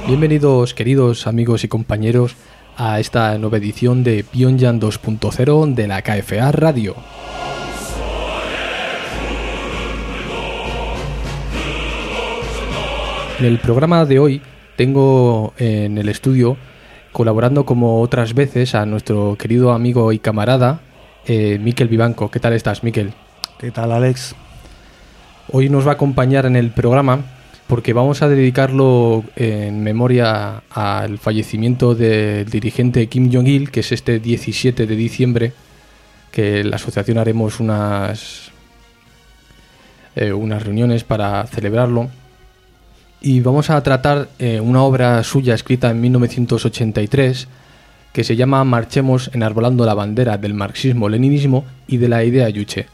Bienvenidos, queridos amigos y compañeros, a esta nueva edición de Pyongyang 2.0 de la KFA Radio. En el programa de hoy tengo en el estudio, colaborando como otras veces, a nuestro querido amigo y camarada Mikel Vivanco. ¿Qué tal estás, Mikel? ¿Qué tal, Alex? Hoy nos va a acompañar en el programa porque vamos a dedicarlo en memoria al fallecimiento del dirigente Kim Jong-il, que es este 17 de diciembre, que la asociación haremos unas reuniones para celebrarlo. Y vamos a tratar una obra suya escrita en 1983 que se llama Marchemos enarbolando la bandera del marxismo-leninismo y de la idea Juche.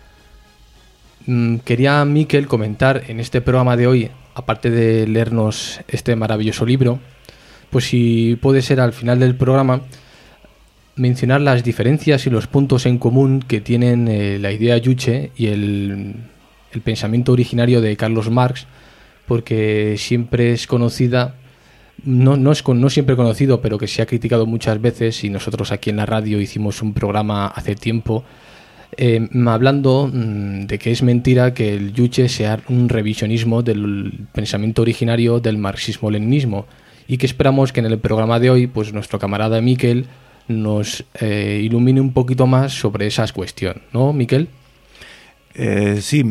Quería, Mikel, comentar en este programa de hoy, aparte de leernos este maravilloso libro, pues si puede ser al final del programa mencionar las diferencias y los puntos en común que tienen la idea Juche y el pensamiento originario de Carlos Marx, porque siempre es conocida, no siempre conocido, pero que se ha criticado muchas veces, y nosotros aquí en la radio hicimos un programa hace tiempo hablando de que es mentira que el Juche sea un revisionismo del pensamiento originario del marxismo-leninismo, y que esperamos que en el programa de hoy pues nuestro camarada Mikel nos ilumine un poquito más sobre esa cuestión, ¿no, Mikel? Sí.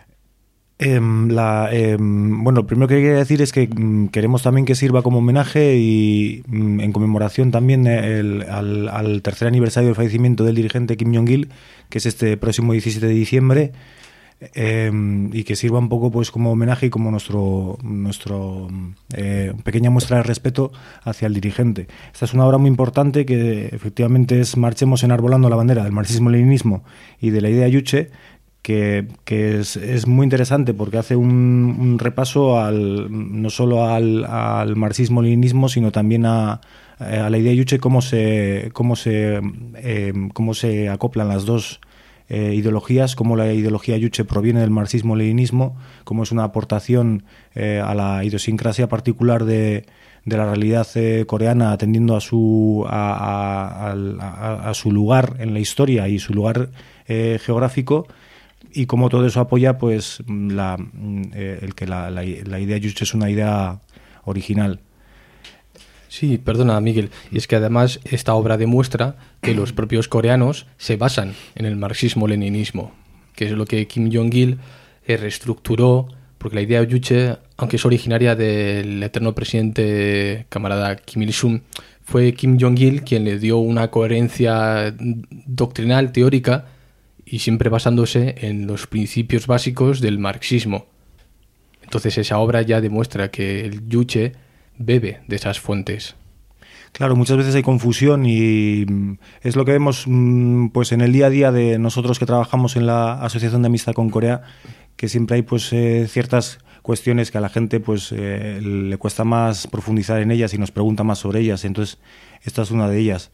Bueno, lo primero que quería decir es que queremos también que sirva como homenaje y en conmemoración también al tercer aniversario del fallecimiento del dirigente Kim Jong-il, que es este próximo 17 de diciembre, y que sirva un poco pues como homenaje y como nuestro pequeña muestra de respeto hacia el dirigente. Esta es una obra muy importante que efectivamente es Marchemos enarbolando la bandera del marxismo-leninismo y de la idea Juche, que es muy interesante porque hace un repaso no solo al marxismo-leninismo, sino también a la idea Juche, cómo se acoplan las dos ideologías, cómo la ideología Juche proviene del marxismo-leninismo, cómo es una aportación a la idiosincrasia particular de la realidad coreana, atendiendo a su lugar en la historia y su lugar geográfico, y cómo todo eso apoya pues el que la idea Juche es una idea original. Sí, perdona, Miguel. Y es que además esta obra demuestra que los propios coreanos se basan en el marxismo-leninismo, que es lo que Kim Jong-il reestructuró, porque la idea Juche, aunque es originaria del eterno presidente camarada Kim Il-sung, fue Kim Jong-il quien le dio una coherencia doctrinal, teórica, y siempre basándose en los principios básicos del marxismo. Entonces esa obra ya demuestra que el Juche bebe de esas fuentes. Claro, muchas veces hay confusión y es lo que vemos pues en el día a día de nosotros que trabajamos en la Asociación de Amistad con Corea, que siempre hay pues ciertas cuestiones que a la gente pues le cuesta más profundizar en ellas y nos pregunta más sobre ellas. Entonces esta es una de ellas.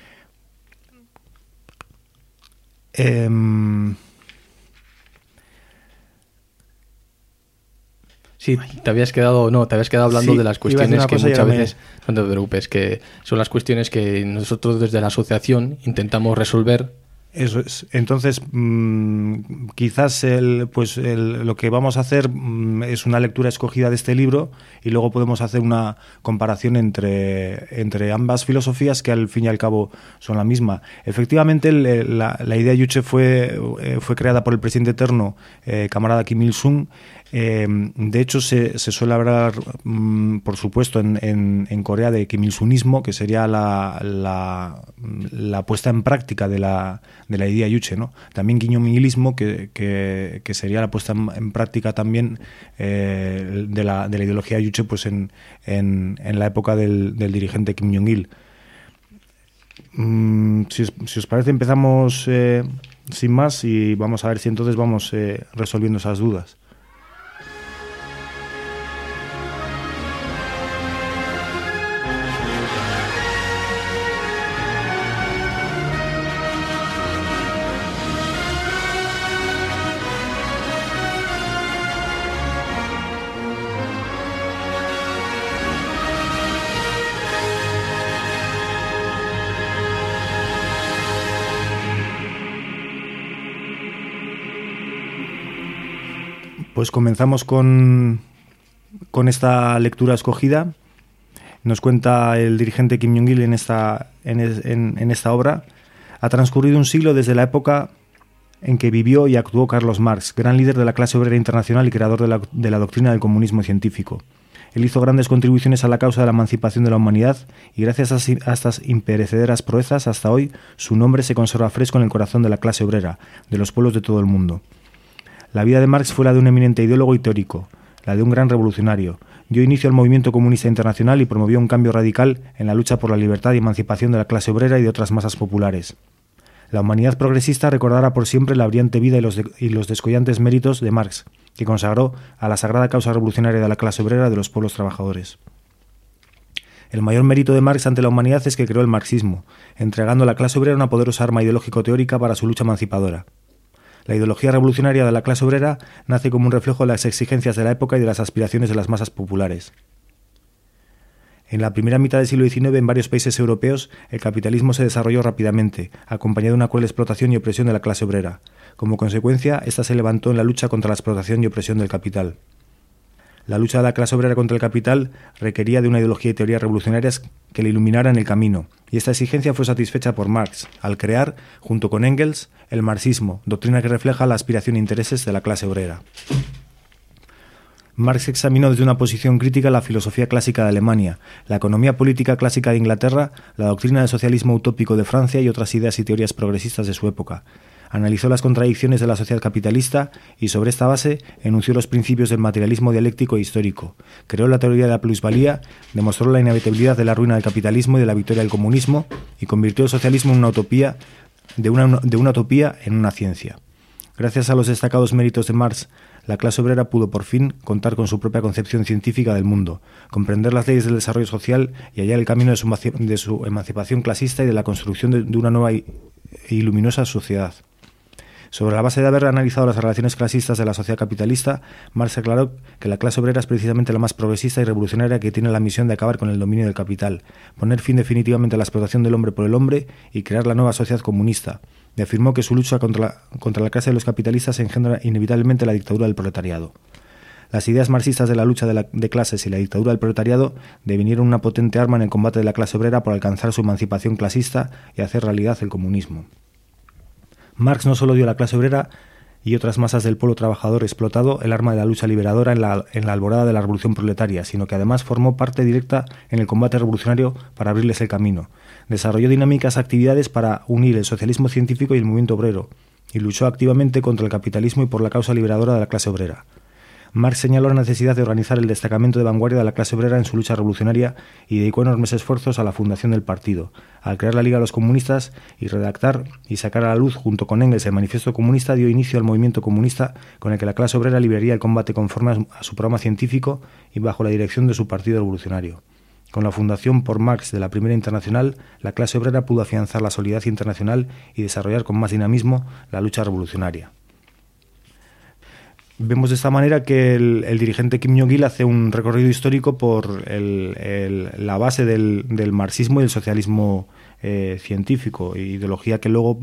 Sí, te habías quedado hablando sí, de las cuestiones que muchas veces, me... no te preocupes, que son las cuestiones que nosotros desde la asociación intentamos resolver. Eso es. Entonces, quizás lo que vamos a hacer es una lectura escogida de este libro y luego podemos hacer una comparación entre ambas filosofías, que al fin y al cabo son la misma. Efectivamente, la idea Juche fue creada por el presidente eterno, camarada Kim Il-sung. De hecho, se suele hablar, por supuesto, en Corea de Kim Il-sungismo, que sería la puesta en práctica de la idea Juche, ¿no? También Kim Il-sung, que sería la puesta en práctica también de la ideología Juche pues en la época del dirigente Kim Jong-il. Si os parece, empezamos sin más y vamos a ver si entonces vamos resolviendo esas dudas. Pues comenzamos con esta lectura escogida. Nos cuenta el dirigente Kim Jong-il en esta obra. Ha transcurrido un siglo desde la época en que vivió y actuó Carlos Marx, gran líder de la clase obrera internacional y creador de la doctrina del comunismo científico. Él hizo grandes contribuciones a la causa de la emancipación de la humanidad y gracias a estas imperecederas proezas, hasta hoy, su nombre se conserva fresco en el corazón de la clase obrera, de los pueblos de todo el mundo. La vida de Marx fue la de un eminente ideólogo y teórico, la de un gran revolucionario. Dio inicio al movimiento comunista internacional y promovió un cambio radical en la lucha por la libertad y emancipación de la clase obrera y de otras masas populares. La humanidad progresista recordará por siempre la brillante vida y los descollantes méritos de Marx, que consagró a la sagrada causa revolucionaria de la clase obrera de los pueblos trabajadores. El mayor mérito de Marx ante la humanidad es que creó el marxismo, entregando a la clase obrera una poderosa arma ideológico-teórica para su lucha emancipadora. La ideología revolucionaria de la clase obrera nace como un reflejo de las exigencias de la época y de las aspiraciones de las masas populares. En la primera mitad del siglo XIX, en varios países europeos, el capitalismo se desarrolló rápidamente, acompañado de una cruel explotación y opresión de la clase obrera. Como consecuencia, ésta se levantó en la lucha contra la explotación y opresión del capital. La lucha de la clase obrera contra el capital requería de una ideología y teorías revolucionarias que le iluminaran el camino, y esta exigencia fue satisfecha por Marx, al crear, junto con Engels, el marxismo, doctrina que refleja la aspiración e intereses de la clase obrera. Marx examinó desde una posición crítica la filosofía clásica de Alemania, la economía política clásica de Inglaterra, la doctrina del socialismo utópico de Francia y otras ideas y teorías progresistas de su época. Analizó las contradicciones de la sociedad capitalista y, sobre esta base, enunció los principios del materialismo dialéctico e histórico. Creó la teoría de la plusvalía, demostró la inevitabilidad de la ruina del capitalismo y de la victoria del comunismo y convirtió el socialismo en una utopía, de una utopía en una ciencia. Gracias a los destacados méritos de Marx, la clase obrera pudo por fin contar con su propia concepción científica del mundo, comprender las leyes del desarrollo social y hallar el camino de su emancipación clasista y de la construcción de una nueva y luminosa sociedad. Sobre la base de haber analizado las relaciones clasistas de la sociedad capitalista, Marx aclaró que la clase obrera es precisamente la más progresista y revolucionaria, que tiene la misión de acabar con el dominio del capital, poner fin definitivamente a la explotación del hombre por el hombre y crear la nueva sociedad comunista. Y afirmó que su lucha contra la clase de los capitalistas engendra inevitablemente la dictadura del proletariado. Las ideas marxistas de la lucha de clases y la dictadura del proletariado devinieron una potente arma en el combate de la clase obrera por alcanzar su emancipación clasista y hacer realidad el comunismo. Marx no solo dio a la clase obrera y otras masas del pueblo trabajador explotado el arma de la lucha liberadora en la alborada de la revolución proletaria, sino que además formó parte directa en el combate revolucionario para abrirles el camino. Desarrolló dinámicas actividades para unir el socialismo científico y el movimiento obrero, y luchó activamente contra el capitalismo y por la causa liberadora de la clase obrera. Marx señaló la necesidad de organizar el destacamento de vanguardia de la clase obrera en su lucha revolucionaria y dedicó enormes esfuerzos a la fundación del partido, al crear la Liga de los Comunistas y redactar y sacar a la luz junto con Engels el Manifiesto Comunista. Dio inicio al movimiento comunista con el que la clase obrera liberaría el combate conforme a su programa científico y bajo la dirección de su partido revolucionario. Con la fundación por Marx de la Primera Internacional, la clase obrera pudo afianzar la solidaridad internacional y desarrollar con más dinamismo la lucha revolucionaria. Vemos de esta manera que el dirigente Kim Jong-il hace un recorrido histórico por la base del marxismo y el socialismo científico, ideología que luego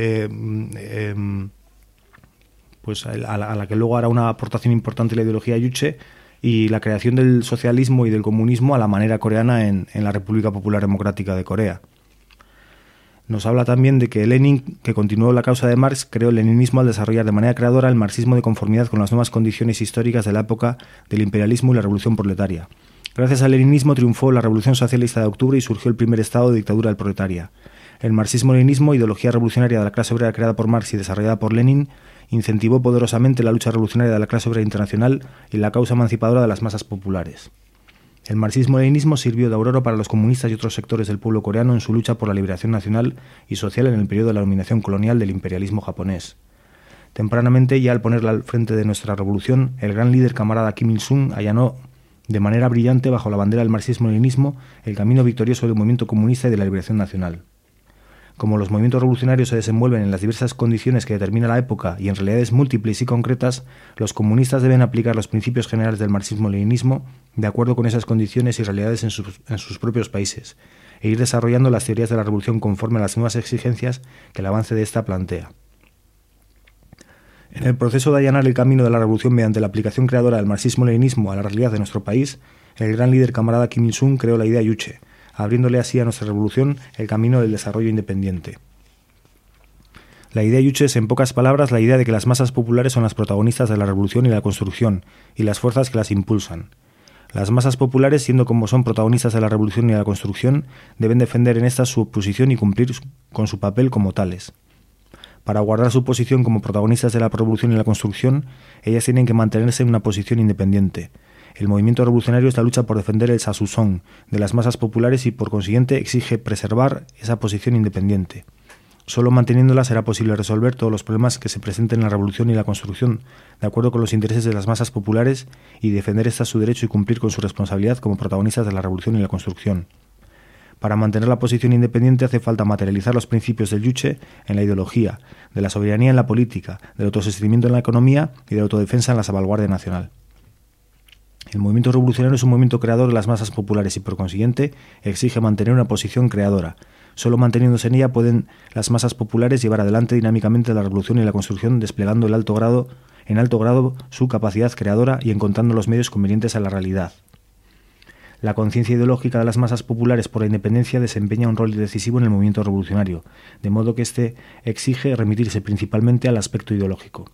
pues a la que luego hará una aportación importante la ideología Juche y la creación del socialismo y del comunismo a la manera coreana en la República Popular Democrática de Corea. Nos habla también de que Lenin, que continuó la causa de Marx, creó el leninismo al desarrollar de manera creadora el marxismo de conformidad con las nuevas condiciones históricas de la época del imperialismo y la revolución proletaria. Gracias al leninismo triunfó la revolución socialista de octubre y surgió el primer estado de dictadura del proletaria. El marxismo-leninismo, ideología revolucionaria de la clase obrera creada por Marx y desarrollada por Lenin, incentivó poderosamente la lucha revolucionaria de la clase obrera internacional y la causa emancipadora de las masas populares. El marxismo-leninismo sirvió de aurora para los comunistas y otros sectores del pueblo coreano en su lucha por la liberación nacional y social en el periodo de la dominación colonial del imperialismo japonés. Tempranamente, ya al ponerla al frente de nuestra revolución, el gran líder camarada Kim Il-sung allanó de manera brillante, bajo la bandera del marxismo-leninismo, el camino victorioso del movimiento comunista y de la liberación nacional. Como los movimientos revolucionarios se desenvuelven en las diversas condiciones que determina la época y en realidades múltiples y concretas, los comunistas deben aplicar los principios generales del marxismo-leninismo de acuerdo con esas condiciones y realidades en sus propios países, e ir desarrollando las teorías de la revolución conforme a las nuevas exigencias que el avance de esta plantea. En el proceso de allanar el camino de la revolución mediante la aplicación creadora del marxismo-leninismo a la realidad de nuestro país, el gran líder camarada Kim Il-sung creó la idea Juche, abriéndole así a nuestra revolución el camino del desarrollo independiente. La idea Juche es, en pocas palabras, la idea de que las masas populares son las protagonistas de la revolución y la construcción, y las fuerzas que las impulsan. Las masas populares, siendo como son protagonistas de la revolución y de la construcción, deben defender en esta su posición y cumplir con su papel como tales. Para guardar su posición como protagonistas de la revolución y la construcción, ellas tienen que mantenerse en una posición independiente. El movimiento revolucionario es la lucha por defender el sasusón de las masas populares y, por consiguiente, exige preservar esa posición independiente. Solo manteniéndola será posible resolver todos los problemas que se presenten en la revolución y la construcción, de acuerdo con los intereses de las masas populares, y defender esta su derecho y cumplir con su responsabilidad como protagonistas de la revolución y la construcción. Para mantener la posición independiente hace falta materializar los principios del Juche en la ideología, de la soberanía en la política, del autosostenimiento en la economía y de la autodefensa en la salvaguardia nacional. El movimiento revolucionario es un movimiento creador de las masas populares y, por consiguiente, exige mantener una posición creadora. Solo manteniéndose en ella pueden las masas populares llevar adelante dinámicamente la revolución y la construcción, desplegando en alto grado su capacidad creadora y encontrando los medios convenientes a la realidad. La conciencia ideológica de las masas populares por la independencia desempeña un rol decisivo en el movimiento revolucionario, de modo que éste exige remitirse principalmente al aspecto ideológico.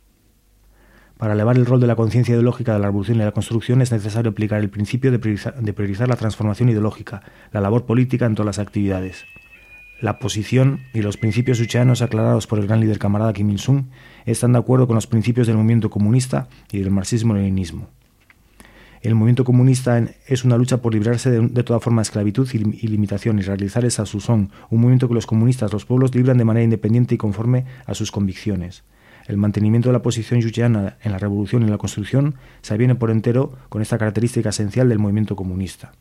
Para elevar el rol de la conciencia ideológica de la revolución y la construcción es necesario aplicar el principio de priorizar la transformación ideológica, la labor política en todas las actividades. La posición y los principios jucheanos aclarados por el gran líder camarada Kim Il-sung están de acuerdo con los principios del movimiento comunista y del marxismo-leninismo. El movimiento comunista es una lucha por librarse de toda forma de esclavitud y limitación y realizar el sasusón, un movimiento que los comunistas, los pueblos, libran de manera independiente y conforme a sus convicciones. El mantenimiento de la posición jucheana en la revolución y en la construcción se aviene por entero con esta característica esencial del movimiento comunista.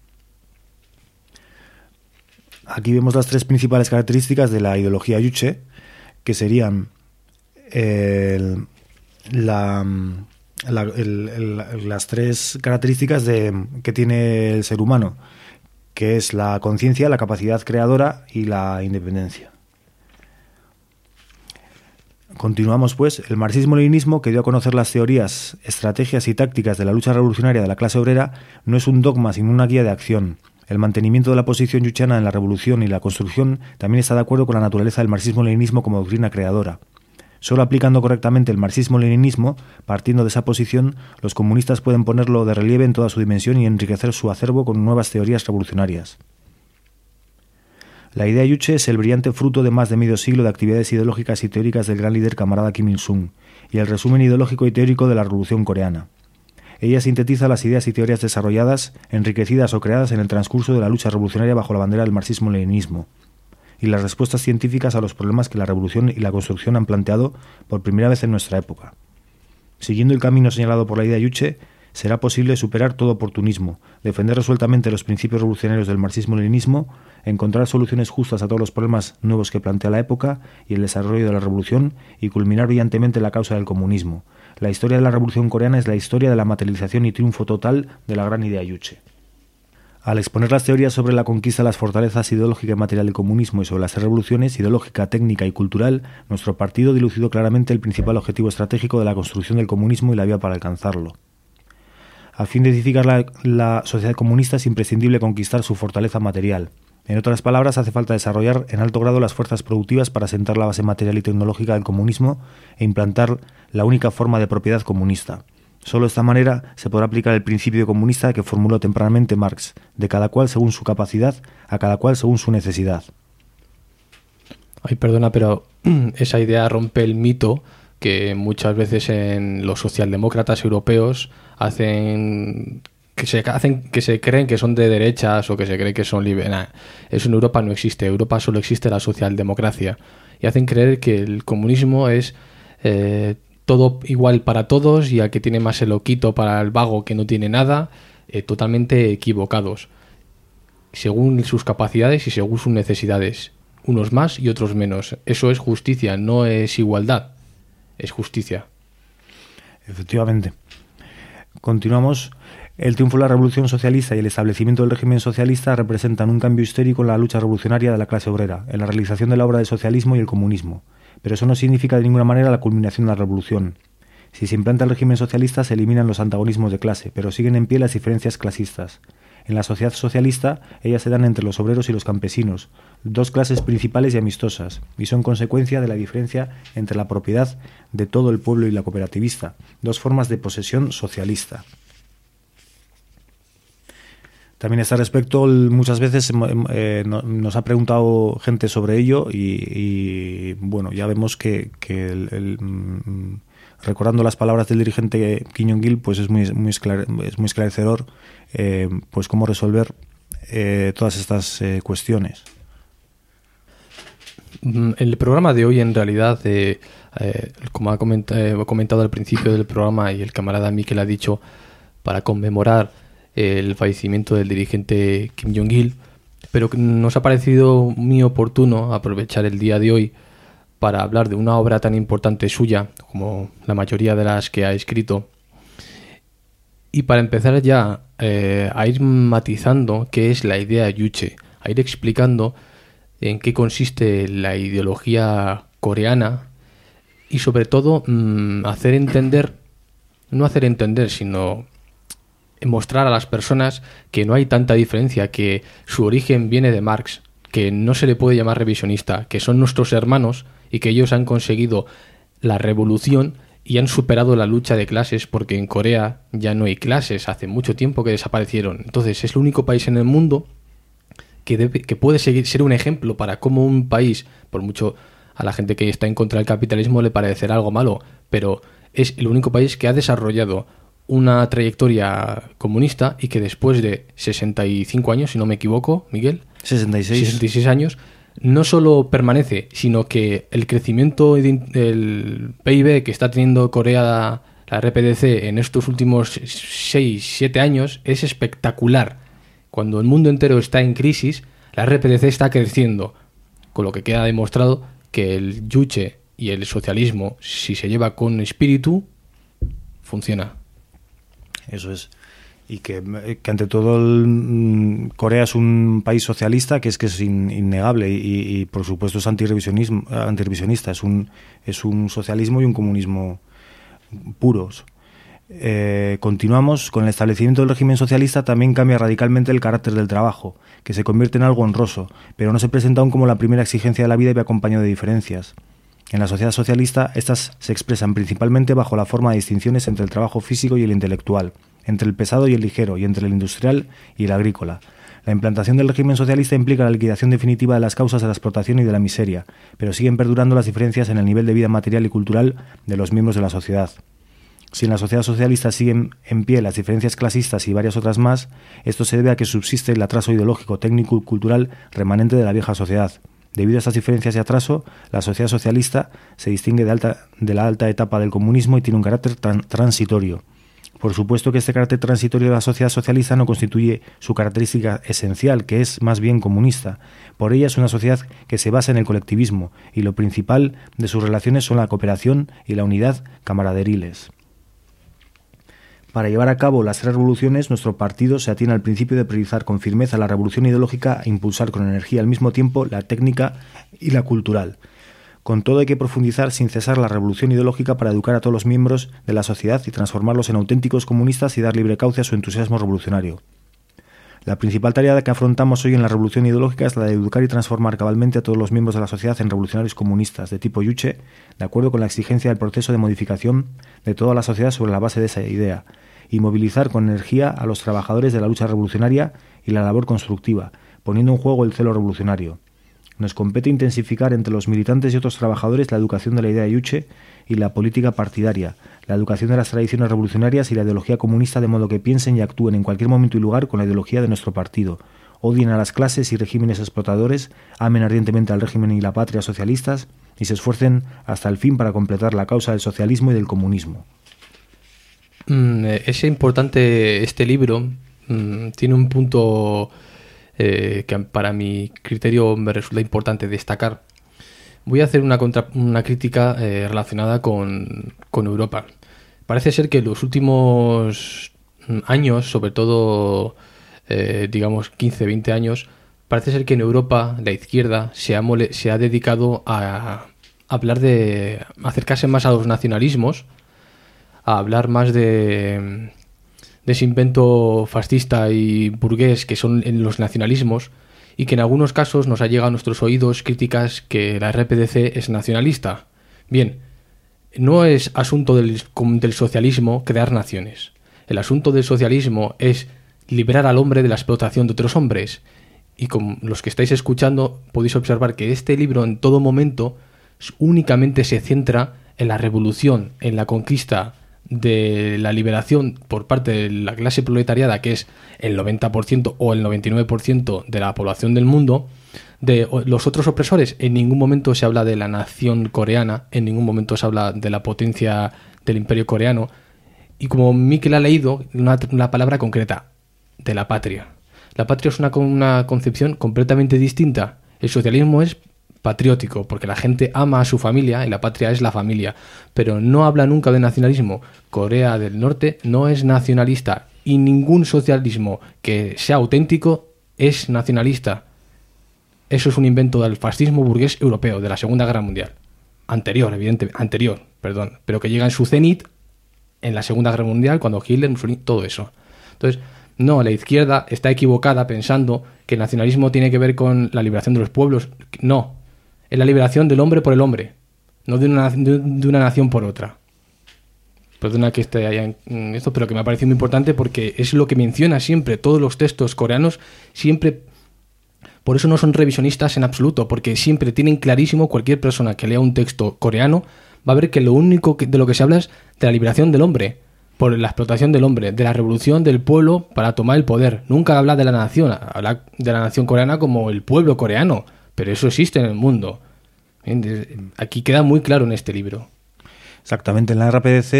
Aquí vemos las tres principales características de la ideología Juche, que serían las tres características que tiene el ser humano, que es la conciencia, la capacidad creadora y la independencia. Continuamos, pues. El marxismo-leninismo, que dio a conocer las teorías, estrategias y tácticas de la lucha revolucionaria de la clase obrera, no es un dogma, sino una guía de acción. El mantenimiento de la posición jucheana en la revolución y la construcción también está de acuerdo con la naturaleza del marxismo-leninismo como doctrina creadora. Solo aplicando correctamente el marxismo-leninismo, partiendo de esa posición, los comunistas pueden ponerlo de relieve en toda su dimensión y enriquecer su acervo con nuevas teorías revolucionarias. La idea Juche es el brillante fruto de más de medio siglo de actividades ideológicas y teóricas del gran líder camarada Kim Il-sung y el resumen ideológico y teórico de la Revolución Coreana. Ella sintetiza las ideas y teorías desarrolladas, enriquecidas o creadas en el transcurso de la lucha revolucionaria bajo la bandera del marxismo-leninismo y las respuestas científicas a los problemas que la revolución y la construcción han planteado por primera vez en nuestra época. Siguiendo el camino señalado por la idea Juche, será posible superar todo oportunismo, defender resueltamente los principios revolucionarios del marxismo-leninismo, encontrar soluciones justas a todos los problemas nuevos que plantea la época y el desarrollo de la revolución y culminar brillantemente la causa del comunismo. La historia de la Revolución Coreana es la historia de la materialización y triunfo total de la gran idea Juche. Al exponer las teorías sobre la conquista de las fortalezas ideológica y material del comunismo y sobre las revoluciones ideológica, técnica y cultural, nuestro partido dilucidó claramente el principal objetivo estratégico de la construcción del comunismo y la vía para alcanzarlo. A fin de edificar la sociedad comunista es imprescindible conquistar su fortaleza material. En otras palabras, hace falta desarrollar en alto grado las fuerzas productivas para sentar la base material y tecnológica del comunismo e implantar la única forma de propiedad comunista. Solo de esta manera se podrá aplicar el principio comunista que formuló tempranamente Marx, de cada cual según su capacidad, a cada cual según su necesidad. Ay, perdona, pero esa idea rompe el mito que muchas veces en los socialdemócratas europeos hacen que se creen que son de derechas o que se creen que son liberales. Eso en Europa no existe. En Europa solo existe la socialdemocracia. Y hacen creer que el comunismo es todo igual para todos y al que tiene más se lo quito para el vago que no tiene nada. Totalmente equivocados. Según sus capacidades y según sus necesidades. Unos más y otros menos. Eso es justicia, no es igualdad. Es justicia. Efectivamente. Continuamos. El triunfo de la revolución socialista y el establecimiento del régimen socialista representan un cambio histórico en la lucha revolucionaria de la clase obrera, en la realización de la obra del socialismo y el comunismo. pero eso no significa de ninguna manera la culminación de la revolución. Si se implanta el régimen socialista se eliminan los antagonismos de clase, pero siguen en pie las diferencias clasistas. En la sociedad socialista, ellas se dan entre los obreros y los campesinos, dos clases principales y amistosas, y son consecuencia de la diferencia entre la propiedad de todo el pueblo y la cooperativista, dos formas de posesión socialista. También a este respecto, muchas veces nos ha preguntado gente sobre ello y bueno, ya vemos que recordando las palabras del dirigente Kim Jong-il, pues es muy esclarecedor pues cómo resolver todas estas cuestiones. El programa de hoy, en realidad, como ha comentado al principio del programa y el camarada Miquel ha dicho, para conmemorar el fallecimiento del dirigente Kim Jong-il, pero nos ha parecido muy oportuno aprovechar el día de hoy para hablar de una obra tan importante suya como la mayoría de las que ha escrito, y para empezar ya a ir matizando qué es la idea Juche, a ir explicando en qué consiste la ideología coreana y sobre todo hacer entender, no hacer entender, sino mostrar a las personas que no hay tanta diferencia, que su origen viene de Marx, que no se le puede llamar revisionista, que son nuestros hermanos y que ellos han conseguido la revolución y han superado la lucha de clases, porque en Corea ya no hay clases, hace mucho tiempo que desaparecieron. Entonces es el único país en el mundo que puede ser un ejemplo para cómo un país, por mucho a la gente que está en contra del capitalismo le parecerá algo malo, pero es el único país que ha desarrollado una trayectoria comunista y que después de 65 años, si no me equivoco, Miguel, 66 años, no solo permanece, sino que el crecimiento del PIB que está teniendo Corea, la RPDC, en estos últimos 6-7 años es espectacular. Cuando el mundo entero está en crisis, la RPDC está creciendo, con lo que queda demostrado que el Juche y el socialismo, si se lleva con espíritu, funciona. Eso es. Y que ante todo Corea es un país socialista que es innegable y por supuesto es antirrevisionista, es un socialismo y un comunismo puros. Continuamos. Con el establecimiento del régimen socialista también cambia radicalmente el carácter del trabajo, que se convierte en algo honroso, pero no se presenta aún como la primera exigencia de la vida y va acompañado de diferencias. En la sociedad socialista, estas se expresan principalmente bajo la forma de distinciones entre el trabajo físico y el intelectual, entre el pesado y el ligero, y entre el industrial y el agrícola. La implantación del régimen socialista implica la liquidación definitiva de las causas de la explotación y de la miseria, pero siguen perdurando las diferencias en el nivel de vida material y cultural de los miembros de la sociedad. Si en la sociedad socialista siguen en pie las diferencias clasistas y varias otras más, esto se debe a que subsiste el atraso ideológico, técnico y cultural remanente de la vieja sociedad. Debido a estas diferencias y atraso, la sociedad socialista se distingue de la alta etapa del comunismo y tiene un carácter transitorio. Por supuesto que este carácter transitorio de la sociedad socialista no constituye su característica esencial, que es más bien comunista. Por ella es una sociedad que se basa en el colectivismo, y lo principal de sus relaciones son la cooperación y la unidad camaráderiles. Para llevar a cabo las tres revoluciones, nuestro partido se atiene al principio de priorizar con firmeza la revolución ideológica e impulsar con energía al mismo tiempo la técnica y la cultural. Con todo hay que profundizar sin cesar la revolución ideológica para educar a todos los miembros de la sociedad y transformarlos en auténticos comunistas y dar libre cauce a su entusiasmo revolucionario. La principal tarea que afrontamos hoy en la revolución ideológica es la de educar y transformar cabalmente a todos los miembros de la sociedad en revolucionarios comunistas de tipo Juche, de acuerdo con la exigencia del proceso de modificación de toda la sociedad sobre la base de esa idea, y movilizar con energía a los trabajadores de la lucha revolucionaria y la labor constructiva, poniendo en juego el celo revolucionario. Nos compete intensificar entre los militantes y otros trabajadores la educación de la idea Juche y la política partidaria, la educación de las tradiciones revolucionarias y la ideología comunista, de modo que piensen y actúen en cualquier momento y lugar con la ideología de nuestro partido, odien a las clases y regímenes explotadores, amen ardientemente al régimen y la patria socialistas y se esfuercen hasta el fin para completar la causa del socialismo y del comunismo. Es importante este libro, tiene un punto que para mi criterio me resulta importante destacar. Voy a hacer una crítica relacionada con Europa. Parece ser que en los últimos años, sobre todo digamos 15-20 años, parece ser que en Europa la izquierda se ha dedicado a hablar de acercarse más a los nacionalismos, a hablar más de ese invento fascista y burgués que son en los nacionalismos, y que en algunos casos nos ha llegado a nuestros oídos críticas que la RPDC es nacionalista. Bien, no es asunto del socialismo crear naciones. El asunto del socialismo es liberar al hombre de la explotación de otros hombres. Y como los que estáis escuchando podéis observar que este libro en todo momento únicamente se centra en la revolución, en la conquista de la liberación por parte de la clase proletariada, que es el 90% o el 99% de la población del mundo. De los otros opresores, en ningún momento se habla de la nación coreana, en ningún momento se habla de la potencia del imperio coreano. Y como Miquel ha leído, una palabra concreta, de la patria. La patria es una concepción completamente distinta. El socialismo es patriótico, porque la gente ama a su familia y la patria es la familia, pero no habla nunca de nacionalismo. Corea del Norte no es nacionalista y ningún socialismo que sea auténtico es nacionalista. Eso es un invento del fascismo burgués europeo de la Segunda Guerra Mundial. Anterior, pero que llega en su cenit en la Segunda Guerra Mundial, cuando Hitler, Mussolini, todo eso. Entonces, no, la izquierda está equivocada pensando que el nacionalismo tiene que ver con la liberación de los pueblos. No, es la liberación del hombre por el hombre, no de una nación por otra. Perdona que esté allá en esto, pero que me ha parecido muy importante porque es lo que menciona siempre todos los textos coreanos, siempre. Por eso no son revisionistas en absoluto, porque siempre tienen clarísimo, cualquier persona que lea un texto coreano va a ver que lo único de lo que se habla es de la liberación del hombre, por la explotación del hombre, de la revolución del pueblo para tomar el poder. Nunca habla de la nación, habla de la nación coreana como el pueblo coreano, pero eso existe en el mundo. Aquí queda muy claro en este libro. Exactamente, en la RPDC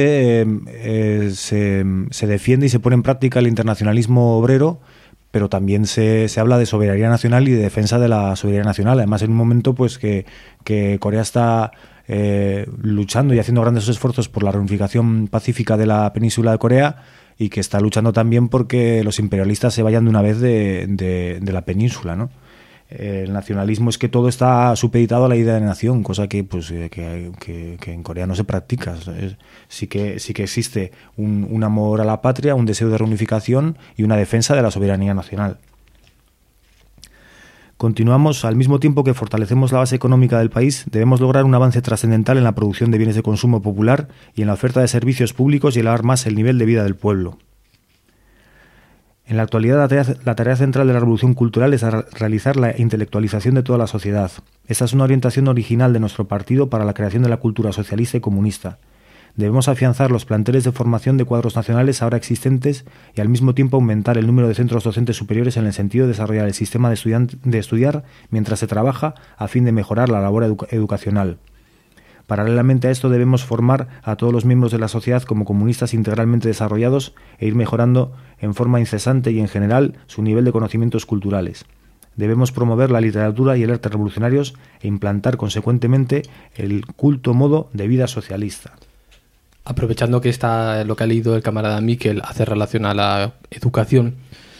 se defiende y se pone en práctica el internacionalismo obrero, pero también se habla de soberanía nacional y de defensa de la soberanía nacional. Además, en un momento pues que Corea está luchando y haciendo grandes esfuerzos por la reunificación pacífica de la península de Corea, y que está luchando también porque los imperialistas se vayan de una vez de la península, ¿no? El nacionalismo es que todo está supeditado a la idea de nación, cosa que en Corea no se practica. Sí que existe un amor a la patria, un deseo de reunificación y una defensa de la soberanía nacional. Continuamos. Al mismo tiempo que fortalecemos la base económica del país, debemos lograr un avance trascendental en la producción de bienes de consumo popular y en la oferta de servicios públicos y elevar más el nivel de vida del pueblo. En la actualidad, la tarea central de la revolución cultural es realizar la intelectualización de toda la sociedad. Esta es una orientación original de nuestro partido para la creación de la cultura socialista y comunista. Debemos afianzar los planteles de formación de cuadros nacionales ahora existentes y al mismo tiempo aumentar el número de centros docentes superiores en el sentido de desarrollar el sistema de estudiar mientras se trabaja a fin de mejorar la labor educacional. Paralelamente a esto debemos formar a todos los miembros de la sociedad como comunistas integralmente desarrollados e ir mejorando en forma incesante y en general su nivel de conocimientos culturales. Debemos promover la literatura y el arte revolucionarios e implantar consecuentemente el culto modo de vida socialista. Aprovechando que lo que ha leído el camarada Miquel hace relación a la educación,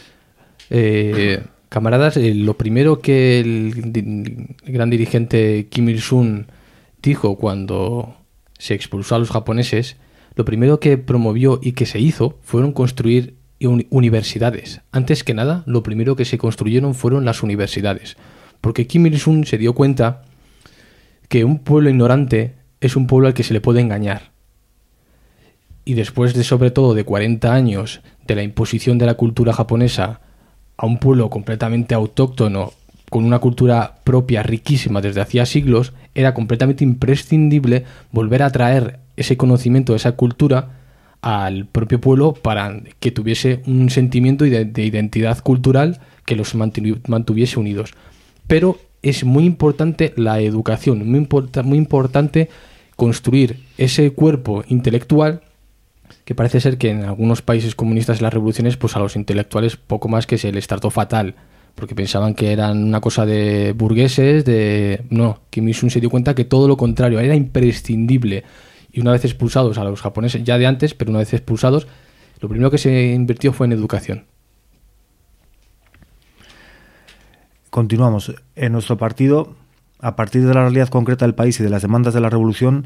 camaradas, lo primero que el gran dirigente Kim Il-sung dijo cuando se expulsó a los japoneses, lo primero que promovió y que se hizo fueron construir universidades. Antes que nada, lo primero que se construyeron fueron las universidades, porque Kim Il-sung se dio cuenta que un pueblo ignorante es un pueblo al que se le puede engañar. Y después de sobre todo de 40 años de la imposición de la cultura japonesa a un pueblo completamente autóctono, con una cultura propia riquísima desde hacía siglos, era completamente imprescindible volver a traer ese conocimiento, esa cultura al propio pueblo para que tuviese un sentimiento de identidad cultural que los mantuviese unidos. Pero es muy importante la educación, muy importante construir ese cuerpo intelectual, que parece ser que en algunos países comunistas y las revoluciones, pues a los intelectuales poco más que se les trató fatal, porque pensaban que eran una cosa de burgueses, No, Kim Il-sung se dio cuenta que todo lo contrario, era imprescindible. Y una vez expulsados a los japoneses, ya de antes, pero una vez expulsados, lo primero que se invirtió fue en educación. Continuamos. En nuestro partido a partir de la realidad concreta del país y de las demandas de la revolución,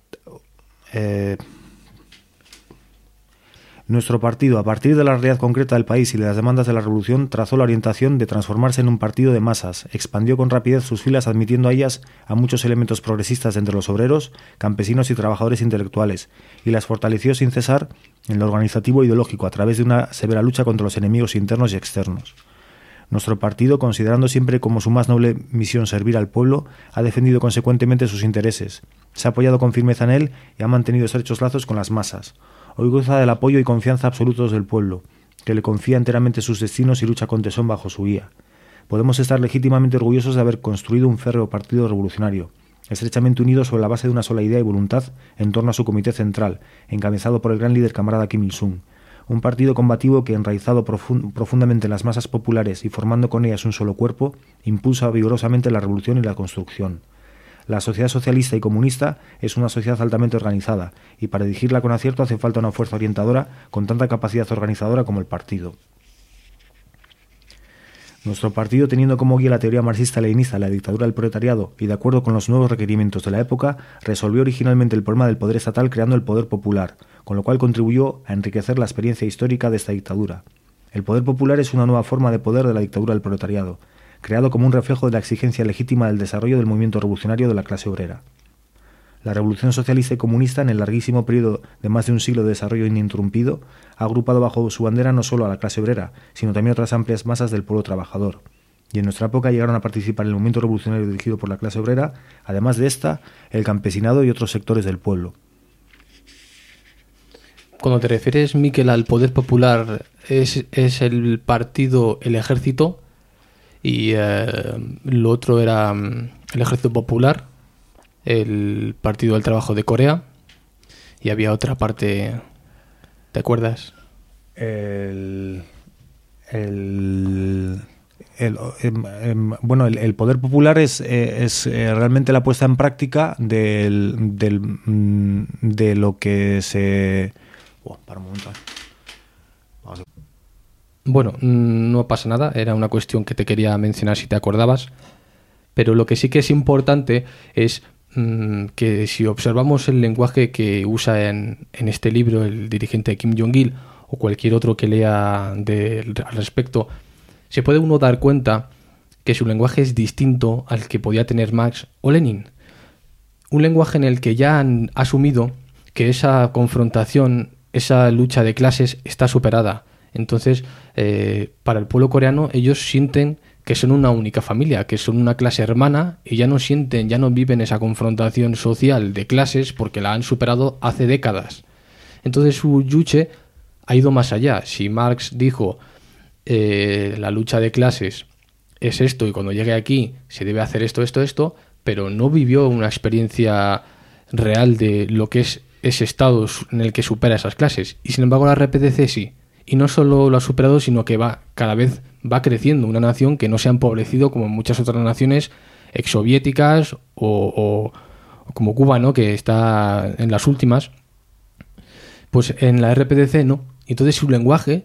nuestro partido, a partir de la realidad concreta del país y de las demandas de la revolución, trazó la orientación de transformarse en un partido de masas, expandió con rapidez sus filas, admitiendo a ellas a muchos elementos progresistas entre los obreros, campesinos y trabajadores intelectuales, y las fortaleció sin cesar en lo organizativo e ideológico, a través de una severa lucha contra los enemigos internos y externos. Nuestro partido, considerando siempre como su más noble misión servir al pueblo, ha defendido consecuentemente sus intereses, se ha apoyado con firmeza en él y ha mantenido estrechos lazos con las masas. Hoy goza del apoyo y confianza absolutos del pueblo, que le confía enteramente sus destinos y lucha con tesón bajo su guía. Podemos estar legítimamente orgullosos de haber construido un férreo partido revolucionario, estrechamente unido sobre la base de una sola idea y voluntad en torno a su comité central, encabezado por el gran líder camarada Kim Il-sung. Un partido combativo que, enraizado profundamente en las masas populares y formando con ellas un solo cuerpo, impulsa vigorosamente la revolución y la construcción. La sociedad socialista y comunista es una sociedad altamente organizada, y para dirigirla con acierto hace falta una fuerza orientadora con tanta capacidad organizadora como el partido. Nuestro partido, teniendo como guía la teoría marxista-leninista, la dictadura del proletariado, y de acuerdo con los nuevos requerimientos de la época, resolvió originalmente el problema del poder estatal creando el poder popular, con lo cual contribuyó a enriquecer la experiencia histórica de esta dictadura. El poder popular es una nueva forma de poder de la dictadura del proletariado, creado como un reflejo de la exigencia legítima del desarrollo del movimiento revolucionario de la clase obrera. La revolución socialista y comunista, en el larguísimo periodo de más de un siglo de desarrollo ininterrumpido, ha agrupado bajo su bandera no solo a la clase obrera, sino también a otras amplias masas del pueblo trabajador. Y en nuestra época llegaron a participar en el movimiento revolucionario dirigido por la clase obrera, además de esta, el campesinado y otros sectores del pueblo. Cuando te refieres, Miquel, al poder popular, ¿es el partido, el ejército? Y lo otro era el Ejército Popular, el Partido del Trabajo de Corea, y había otra parte, ¿te acuerdas? Bueno, el poder popular es realmente la puesta en práctica de lo que se... para un momento. Bueno, no pasa nada, era una cuestión que te quería mencionar si te acordabas, pero lo que sí que es importante es que si observamos el lenguaje que usa en este libro el dirigente Kim Jong-il o cualquier otro que lea al respecto, se puede uno dar cuenta que su lenguaje es distinto al que podía tener Marx o Lenin. Un lenguaje en el que ya han asumido que esa confrontación, esa lucha de clases está superada. Entonces, para el pueblo coreano, ellos sienten que son una única familia, que son una clase hermana y ya no viven esa confrontación social de clases porque la han superado hace décadas. Entonces su yuche ha ido más allá. Si Marx dijo la lucha de clases es esto y cuando llegue aquí se debe hacer esto, pero no vivió una experiencia real de lo que es ese estado en el que supera esas clases. Y sin embargo la RPDC sí. Y no solo lo ha superado, sino que cada vez va creciendo. Una nación que no se ha empobrecido como muchas otras naciones exsoviéticas o como Cuba, ¿no?, que está en las últimas. Pues en la RPDC no. Entonces su lenguaje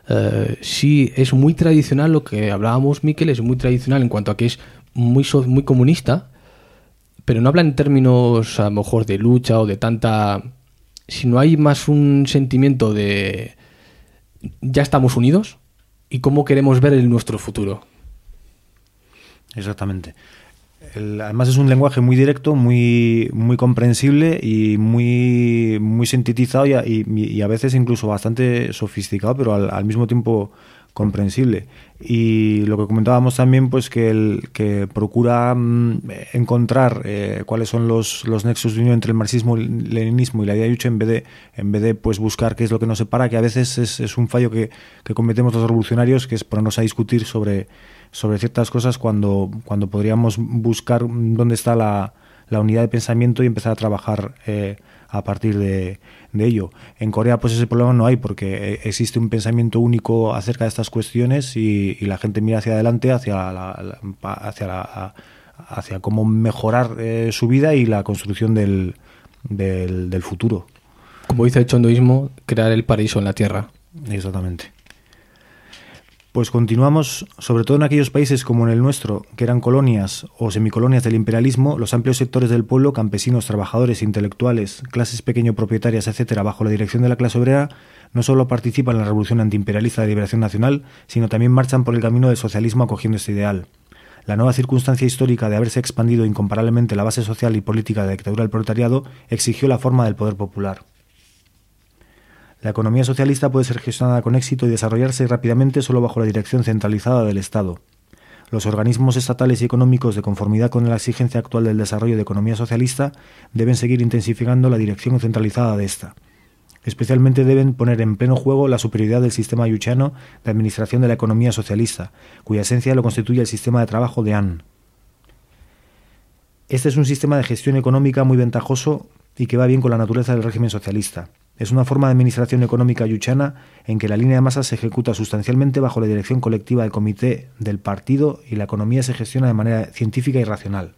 sí es muy tradicional, lo que hablábamos, Miquel, es muy tradicional en cuanto a que es muy comunista, pero no habla en términos a lo mejor de lucha o de tanta... sino hay más un sentimiento de... ya estamos unidos y cómo queremos ver nuestro futuro. Exactamente. Además es un lenguaje muy directo, muy comprensible y muy sintetizado y a veces incluso bastante sofisticado, pero al mismo tiempo comprensible. Y lo que comentábamos también, pues que procura encontrar cuáles son los nexos de unión entre el marxismo, el leninismo y la idea de Yuche en vez de pues buscar qué es lo que nos separa, que a veces es un fallo que cometemos los revolucionarios, que es ponernos a discutir sobre ciertas cosas cuando podríamos buscar dónde está la unidad de pensamiento y empezar a trabajar a partir de ello. En Corea pues ese problema no hay, porque existe un pensamiento único acerca de estas cuestiones y la gente mira hacia adelante, hacia cómo mejorar su vida y la construcción del futuro. Como dice el chondoísmo, crear el paraíso en la tierra. Exactamente. Pues continuamos, sobre todo en aquellos países como en el nuestro, que eran colonias o semicolonias del imperialismo, los amplios sectores del pueblo, campesinos, trabajadores, intelectuales, clases pequeño propietarias, etcétera, bajo la dirección de la clase obrera, no solo participan en la revolución antiimperialista de liberación nacional, sino también marchan por el camino del socialismo acogiendo este ideal. La nueva circunstancia histórica de haberse expandido incomparablemente la base social y política de la dictadura del proletariado exigió la forma del poder popular. La economía socialista puede ser gestionada con éxito y desarrollarse rápidamente solo bajo la dirección centralizada del Estado. Los organismos estatales y económicos, de conformidad con la exigencia actual del desarrollo de economía socialista, deben seguir intensificando la dirección centralizada de esta. Especialmente deben poner en pleno juego la superioridad del sistema yuchano de administración de la economía socialista, cuya esencia lo constituye el sistema de trabajo de Anne. Este es un sistema de gestión económica muy ventajoso y que va bien con la naturaleza del régimen socialista. Es una forma de administración económica yuchana en que la línea de masas se ejecuta sustancialmente bajo la dirección colectiva del comité del partido y la economía se gestiona de manera científica y racional.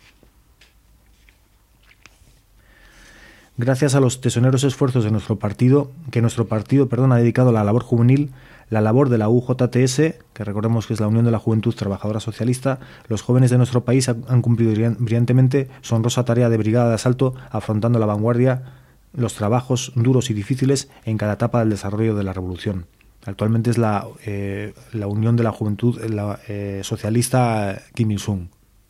Gracias a los tesoneros esfuerzos de nuestro partido ha dedicado a la labor juvenil, la labor de la UJTS, que recordemos que es la Unión de la Juventud Trabajadora Socialista, los jóvenes de nuestro país han cumplido brillantemente su honrosa tarea de brigada de asalto, afrontando la vanguardia, los trabajos duros y difíciles en cada etapa del desarrollo de la revolución. Actualmente es la Unión de la Juventud Socialista Kim Il-sung.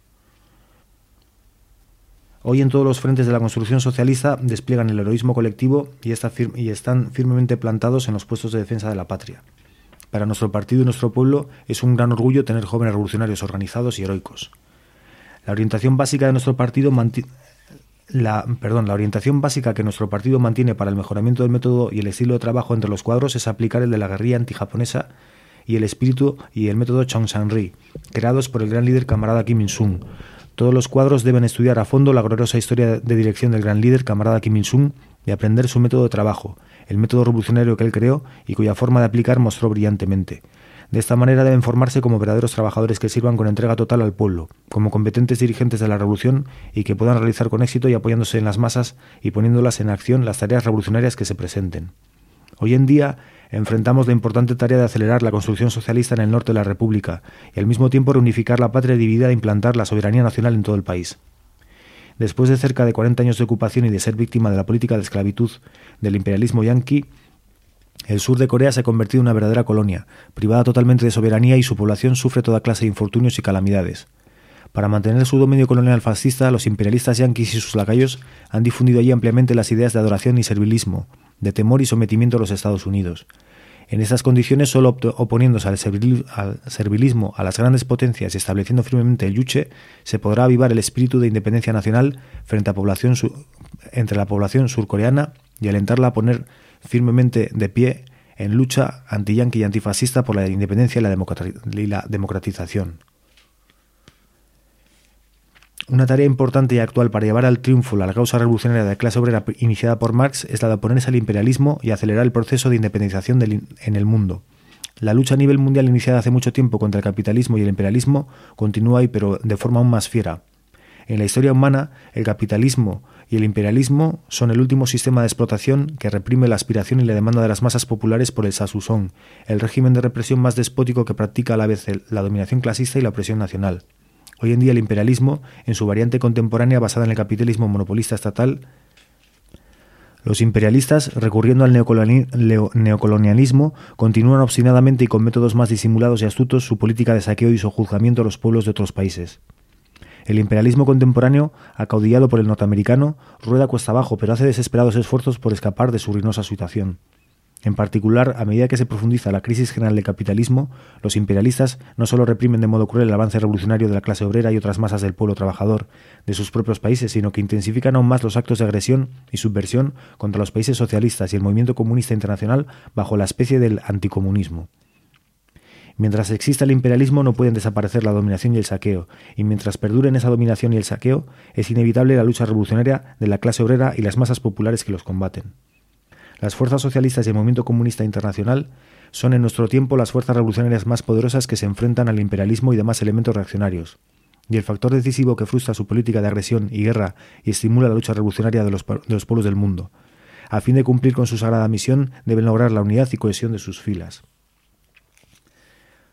Hoy en todos los frentes de la construcción socialista despliegan el heroísmo colectivo y están firmemente plantados en los puestos de defensa de la patria. Para nuestro partido y nuestro pueblo es un gran orgullo tener jóvenes revolucionarios organizados y heroicos. La orientación básica que nuestro partido mantiene para el mejoramiento del método y el estilo de trabajo entre los cuadros es aplicar el de la guerrilla antijaponesa y el espíritu y el método Chongsan-ri, creados por el gran líder camarada Kim Il-sung. Todos los cuadros deben estudiar a fondo la gloriosa historia de dirección del gran líder camarada Kim Il-sung y aprender su método de trabajo, el método revolucionario que él creó y cuya forma de aplicar mostró brillantemente. De esta manera deben formarse como verdaderos trabajadores que sirvan con entrega total al pueblo, como competentes dirigentes de la revolución y que puedan realizar con éxito y apoyándose en las masas y poniéndolas en acción las tareas revolucionarias que se presenten. Hoy en día enfrentamos la importante tarea de acelerar la construcción socialista en el norte de la República y al mismo tiempo reunificar la patria dividida e implantar la soberanía nacional en todo el país. Después de cerca de 40 años de ocupación y de ser víctima de la política de esclavitud del imperialismo yanqui, el sur de Corea se ha convertido en una verdadera colonia, privada totalmente de soberanía y su población sufre toda clase de infortunios y calamidades. Para mantener su dominio colonial fascista, los imperialistas yanquis y sus lacayos han difundido allí ampliamente las ideas de adoración y servilismo, de temor y sometimiento a los Estados Unidos. En estas condiciones, solo oponiéndose al servilismo a las grandes potencias y estableciendo firmemente el yuche, se podrá avivar el espíritu de independencia nacional entre la población surcoreana y alentarla a poner firmemente de pie en lucha antiyanqui y antifascista por la independencia y la democratización. Una tarea importante y actual para llevar al triunfo la causa revolucionaria de la clase obrera iniciada por Marx es la de oponerse al imperialismo y acelerar el proceso de independización en el mundo. La lucha a nivel mundial iniciada hace mucho tiempo contra el capitalismo y el imperialismo continúa hoy, pero de forma aún más fiera. En la historia humana, el capitalismo y el imperialismo son el último sistema de explotación que reprime la aspiración y la demanda de las masas populares por el Sasusón, el régimen de represión más despótico que practica a la vez la dominación clasista y la opresión nacional. Hoy en día el imperialismo, en su variante contemporánea basada en el capitalismo monopolista estatal, los imperialistas, recurriendo al neocolonialismo, continúan obstinadamente y con métodos más disimulados y astutos su política de saqueo y sojuzgamiento a los pueblos de otros países. El imperialismo contemporáneo, acaudillado por el norteamericano, rueda cuesta abajo, pero hace desesperados esfuerzos por escapar de su ruinosa situación. En particular, a medida que se profundiza la crisis general del capitalismo, los imperialistas no solo reprimen de modo cruel el avance revolucionario de la clase obrera y otras masas del pueblo trabajador de sus propios países, sino que intensifican aún más los actos de agresión y subversión contra los países socialistas y el movimiento comunista internacional bajo la especie del anticomunismo. Mientras exista el imperialismo no pueden desaparecer la dominación y el saqueo, y mientras perduren esa dominación y el saqueo, es inevitable la lucha revolucionaria de la clase obrera y las masas populares que los combaten. Las fuerzas socialistas y el movimiento comunista internacional son en nuestro tiempo las fuerzas revolucionarias más poderosas que se enfrentan al imperialismo y demás elementos reaccionarios. Y el factor decisivo que frustra su política de agresión y guerra y estimula la lucha revolucionaria de los pueblos del mundo. A fin de cumplir con su sagrada misión, deben lograr la unidad y cohesión de sus filas.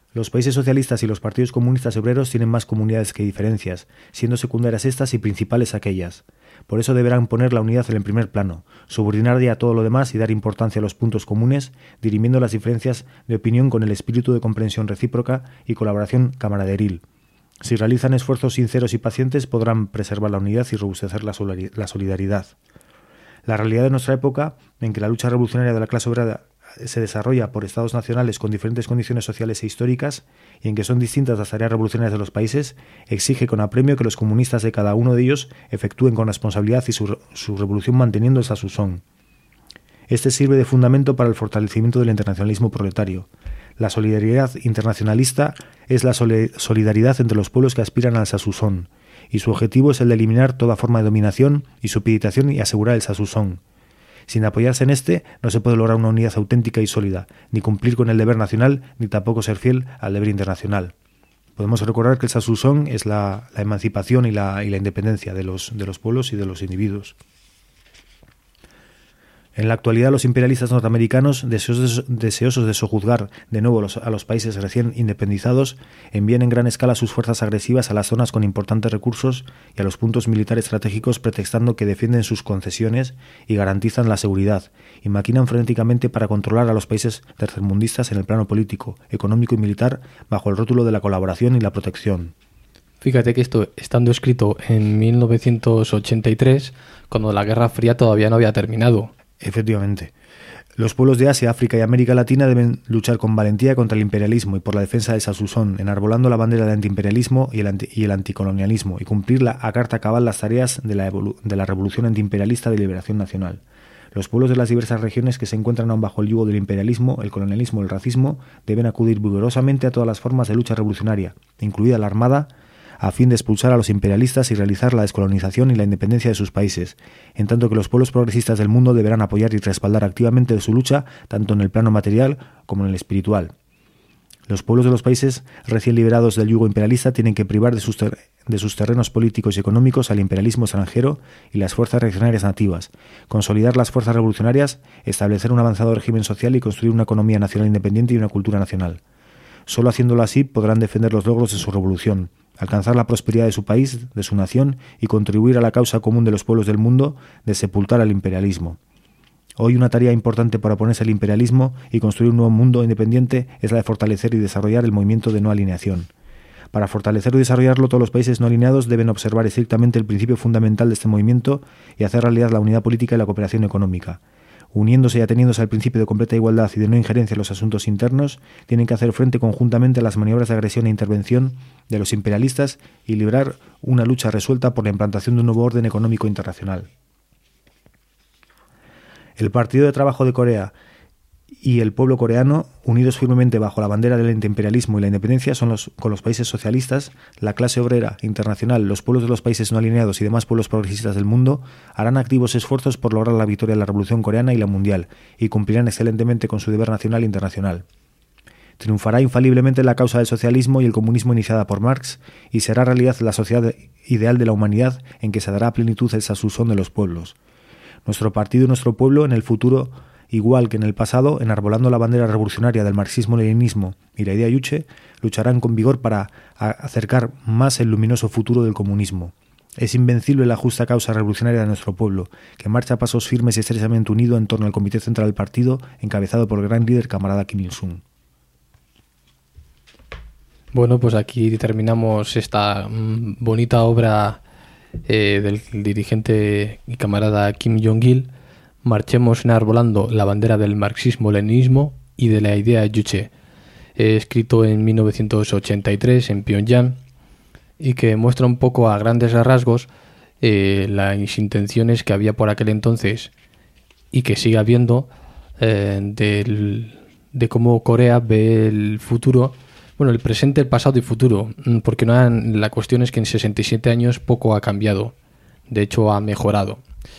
Los países socialistas y los partidos comunistas obreros tienen más comunidades que diferencias, siendo secundarias estas y principales aquellas. Por eso deberán poner la unidad en el primer plano, subordinar ya todo lo demás y dar importancia a los puntos comunes, dirimiendo las diferencias de opinión con el espíritu de comprensión recíproca y colaboración camaraderil. Si realizan esfuerzos sinceros y pacientes, podrán preservar la unidad y robustecer la solidaridad. La realidad de nuestra época, en que la lucha revolucionaria de la clase obrera se desarrolla por estados nacionales con diferentes condiciones sociales e históricas y en que son distintas las tareas revolucionarias de los países, exige con apremio que los comunistas de cada uno de ellos efectúen con responsabilidad y su revolución manteniendo el sasusón. Este sirve de fundamento para el fortalecimiento del internacionalismo proletario. La solidaridad internacionalista es la solidaridad entre los pueblos que aspiran al sasusón, y su objetivo es el de eliminar toda forma de dominación y supeditación y asegurar el sasusón. Sin apoyarse en este, no se puede lograr una unidad auténtica y sólida, ni cumplir con el deber nacional, ni tampoco ser fiel al deber internacional. Podemos recordar que el sasusón es la emancipación y la independencia de los pueblos y de los individuos. En la actualidad, los imperialistas norteamericanos, deseosos de sojuzgar de nuevo a los países recién independizados, envían en gran escala sus fuerzas agresivas a las zonas con importantes recursos y a los puntos militares estratégicos, pretextando que defienden sus concesiones y garantizan la seguridad, y maquinan frenéticamente para controlar a los países tercermundistas en el plano político, económico y militar, bajo el rótulo de la colaboración y la protección. Fíjate que esto, estando escrito en 1983, cuando la Guerra Fría todavía no había terminado. Efectivamente. Los pueblos de Asia, África y América Latina deben luchar con valentía contra el imperialismo y por la defensa del sasusón, enarbolando la bandera del antiimperialismo y el anticolonialismo, y cumplir a carta cabal las tareas de la revolución antiimperialista de liberación nacional. Los pueblos de las diversas regiones que se encuentran aún bajo el yugo del imperialismo, el colonialismo y el racismo deben acudir vigorosamente a todas las formas de lucha revolucionaria, incluida la armada, a fin de expulsar a los imperialistas y realizar la descolonización y la independencia de sus países, en tanto que los pueblos progresistas del mundo deberán apoyar y respaldar activamente su lucha tanto en el plano material como en el espiritual. Los pueblos de los países recién liberados del yugo imperialista tienen que privar de sus terrenos políticos y económicos al imperialismo extranjero y las fuerzas reaccionarias nativas, consolidar las fuerzas revolucionarias, establecer un avanzado régimen social y construir una economía nacional independiente y una cultura nacional. Solo haciéndolo así podrán defender los logros de su revolución, alcanzar la prosperidad de su país, de su nación y contribuir a la causa común de los pueblos del mundo de sepultar al imperialismo. Hoy una tarea importante para oponerse al imperialismo y construir un nuevo mundo independiente es la de fortalecer y desarrollar el movimiento de no alineación. Para fortalecerlo y desarrollarlo, todos los países no alineados deben observar estrictamente el principio fundamental de este movimiento y hacer realidad la unidad política y la cooperación económica. Uniéndose y ateniéndose al principio de completa igualdad y de no injerencia en los asuntos internos, tienen que hacer frente conjuntamente a las maniobras de agresión e intervención de los imperialistas y librar una lucha resuelta por la implantación de un nuevo orden económico internacional. El Partido de Trabajo de Corea y el pueblo coreano, unidos firmemente bajo la bandera del antiimperialismo y la independencia, con los países socialistas, la clase obrera internacional, los pueblos de los países no alineados y demás pueblos progresistas del mundo, harán activos esfuerzos por lograr la victoria de la Revolución Coreana y la mundial, y cumplirán excelentemente con su deber nacional e internacional. Triunfará infaliblemente la causa del socialismo y el comunismo iniciada por Marx, y será realidad la sociedad ideal de la humanidad en que se dará a plenitud el sasusón de los pueblos. Nuestro partido y nuestro pueblo, en el futuro, igual que en el pasado, enarbolando la bandera revolucionaria del marxismo-leninismo y la idea Juche, lucharán con vigor para acercar más el luminoso futuro del comunismo. Es invencible la justa causa revolucionaria de nuestro pueblo, que marcha a pasos firmes y estrechamente unido en torno al Comité Central del Partido, encabezado por el gran líder camarada Kim Il-sung. Bueno, pues aquí terminamos esta bonita obra del dirigente y camarada Kim Jong-il. Marchemos enarbolando la bandera del marxismo-leninismo y de la idea Juche, escrito en 1983 en Pyongyang, y que muestra un poco a grandes rasgos las intenciones que había por aquel entonces y que sigue habiendo de cómo Corea ve el futuro, bueno, el presente, el pasado y futuro, porque la cuestión es que en 67 años poco ha cambiado, de hecho ha mejorado.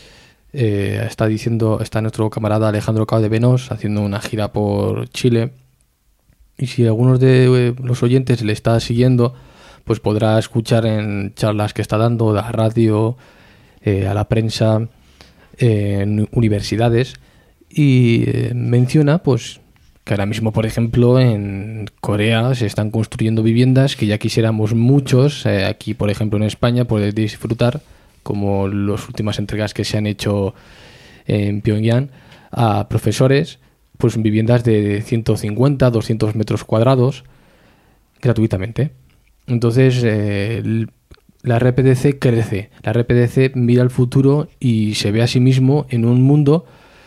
Está nuestro camarada Alejandro Cao de Venós haciendo una gira por Chile, y si algunos de los oyentes le está siguiendo, pues podrá escuchar en charlas que está dando a la radio, a la prensa, en universidades, y menciona pues Que ahora mismo, por ejemplo, en Corea se están construyendo viviendas que ya quisiéramos muchos, aquí, por ejemplo, en España, poder disfrutar, como las últimas entregas que se han hecho en Pyongyang, a profesores, pues viviendas de 150, 200 metros cuadrados, gratuitamente. Entonces, la RPDC crece, la RPDC mira al futuro y se ve a sí mismo en un mundo,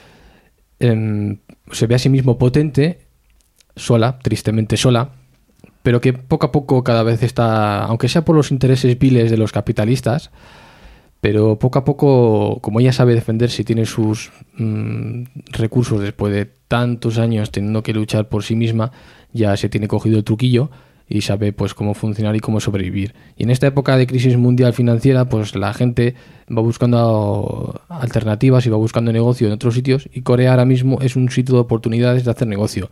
se ve a sí mismo potente, sola, tristemente sola, pero que poco a poco cada vez está, aunque sea por los intereses viles de los capitalistas, pero poco a poco, como ella sabe defenderse y tiene sus recursos después de tantos años teniendo que luchar por sí misma, ya se tiene cogido el truquillo y sabe pues cómo funcionar y cómo sobrevivir. Y en esta época de crisis mundial financiera, pues la gente va buscando alternativas y va buscando negocio en otros sitios, y Corea ahora mismo es un sitio de oportunidades de hacer negocio.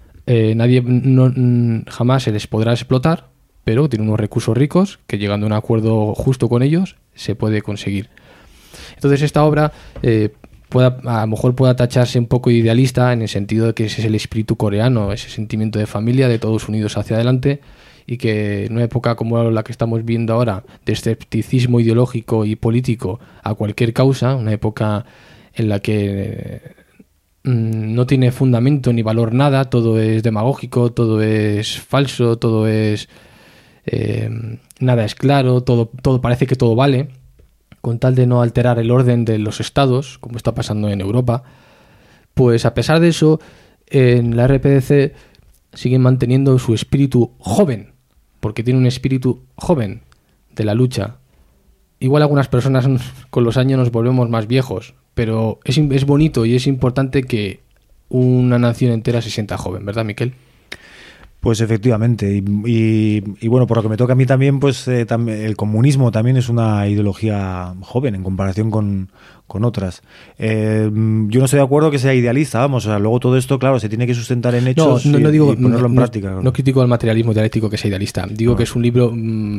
Jamás se les podrá explotar, pero tiene unos recursos ricos que, llegando a un acuerdo justo con ellos, se puede conseguir. Entonces esta obra a lo mejor pueda tacharse un poco idealista, en el sentido de que ese es el espíritu coreano, ese sentimiento de familia, de todos unidos hacia adelante, y que en una época como la que estamos viendo ahora, de escepticismo ideológico y político a cualquier causa, una época en la que no tiene fundamento ni valor nada, todo es demagógico, todo es falso, todo es nada es claro, todo parece que todo vale, con tal de no alterar el orden de los estados, como está pasando en Europa. Pues a pesar de eso, en la RPDC siguen manteniendo su espíritu joven, porque tiene un espíritu joven de la lucha. Igual algunas personas con los años nos volvemos más viejos, pero es bonito y es importante que una nación entera se sienta joven, ¿verdad, Miquel? Pues efectivamente, y bueno, por lo que me toca a mí también, pues el comunismo también es una ideología joven en comparación con otras. Yo no estoy de acuerdo que sea idealista, vamos, o sea, luego todo esto, claro, se tiene que sustentar en hechos y ponerlo en práctica. Claro. No critico el materialismo dialéctico que sea idealista, digo que es un libro,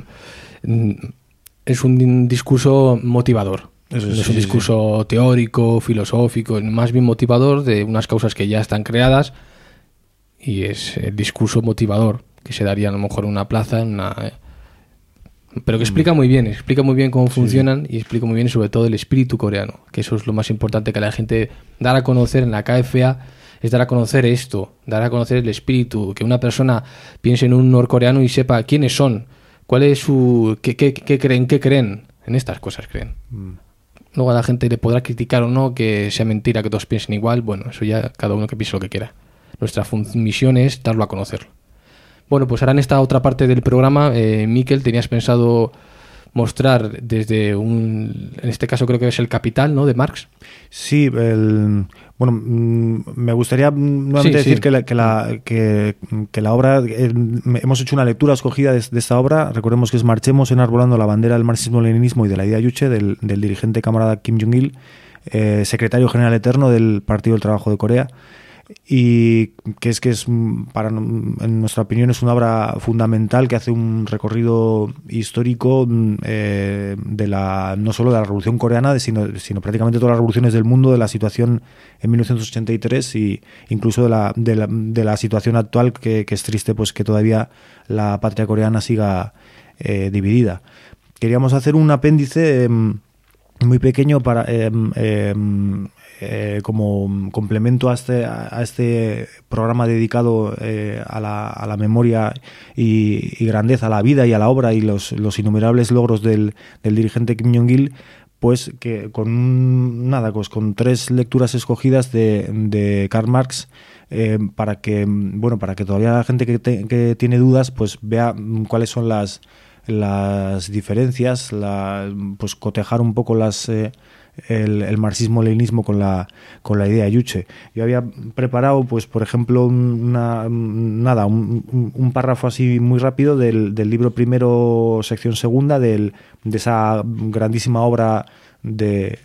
es un discurso motivador. No es un discurso teórico, filosófico, más bien motivador de unas causas que ya están creadas. Y es el discurso motivador que se daría a lo mejor en una plaza, pero que explica muy bien cómo funcionan, y explica muy bien sobre todo el espíritu coreano, que eso es lo más importante que la gente dar a conocer en la KFA, es dar a conocer esto, dar a conocer el espíritu, que una persona piense en un norcoreano y sepa quiénes son, cuál es su, qué creen, en estas cosas creen. Luego a la gente le podrá criticar o no que sea mentira, que todos piensen igual, bueno, eso ya cada uno que piense lo que quiera. Nuestra misión es darlo a conocer. Bueno, pues ahora en esta otra parte del programa, Miquel, tenías pensado mostrar desde en este caso creo que es El Capital, ¿no?, de Marx. Sí, bueno, me gustaría nuevamente decir que la obra, hemos hecho una lectura escogida de esta obra. Recordemos que es Marchemos enarbolando la bandera del marxismo-leninismo y de la idea Juche, del dirigente camarada Kim Jong-il, secretario general eterno del Partido del Trabajo de Corea. Y que es en nuestra opinión es una obra fundamental que hace un recorrido histórico no solo de la Revolución Coreana, sino prácticamente todas las revoluciones del mundo, de la situación en 1983 y incluso de la situación actual, que es triste, pues que todavía la patria coreana siga dividida. Queríamos hacer un apéndice muy pequeño para como complemento a este programa dedicado a la memoria y grandeza, a la vida y a la obra y los innumerables logros del dirigente Kim Jong-il, pues que con 3 lecturas escogidas de Karl Marx, para que todavía la gente que tiene dudas pues vea cuáles son las diferencias, pues cotejar un poco el marxismo-leninismo con la idea Juche. Yo había preparado, pues por ejemplo, un párrafo así muy rápido del libro primero, sección segunda, de esa grandísima obra de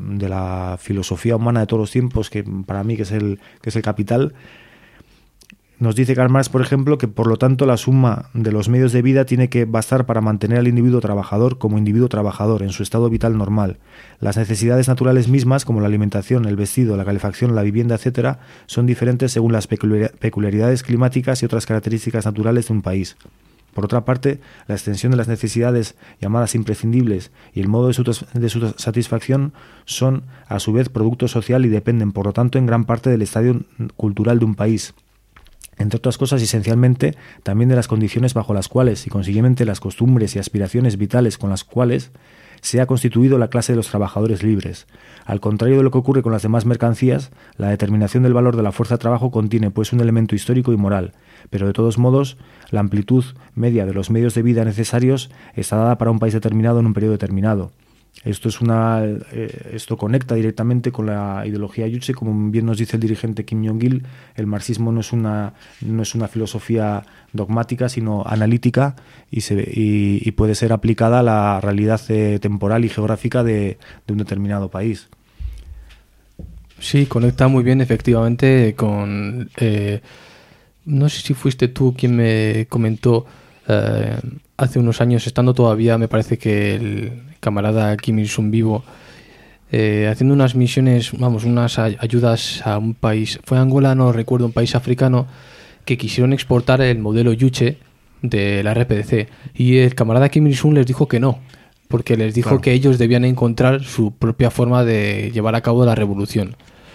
la filosofía humana de todos los tiempos, que para mí que es el Capital. Nos dice Karl Marx, por ejemplo, que por lo tanto la suma de los medios de vida tiene que bastar para mantener al individuo trabajador como individuo trabajador en su estado vital normal. Las necesidades naturales mismas, como la alimentación, el vestido, la calefacción, la vivienda, etcétera, son diferentes según las peculiaridades climáticas y otras características naturales de un país. Por otra parte, la extensión de las necesidades llamadas imprescindibles y el modo de su satisfacción son, a su vez, producto social y dependen, por lo tanto, en gran parte del estadio cultural de un país. Entre otras cosas, esencialmente, también de las condiciones bajo las cuales, y consiguientemente las costumbres y aspiraciones vitales con las cuales se ha constituido la clase de los trabajadores libres. Al contrario de lo que ocurre con las demás mercancías, la determinación del valor de la fuerza de trabajo contiene pues un elemento histórico y moral, pero de todos modos, la amplitud media de los medios de vida necesarios está dada para un país determinado en un periodo determinado. Esto conecta directamente con la ideología Juche. Como bien nos dice el dirigente Kim Jong-il, el marxismo no es una filosofía dogmática, sino analítica y puede ser aplicada a la realidad temporal y geográfica de un determinado país. Sí, conecta muy bien efectivamente con... no sé si fuiste tú quien me comentó hace unos años, estando todavía, me parece que el camarada Kim Il-sung vivo, haciendo unas misiones, unas ayudas a un país, fue Angola, no recuerdo, un país africano, que quisieron exportar el modelo Juche de la RPDC, y el camarada Kim Il-sung les dijo que no, porque les dijo que ellos debían encontrar su propia forma de llevar a cabo la revolución.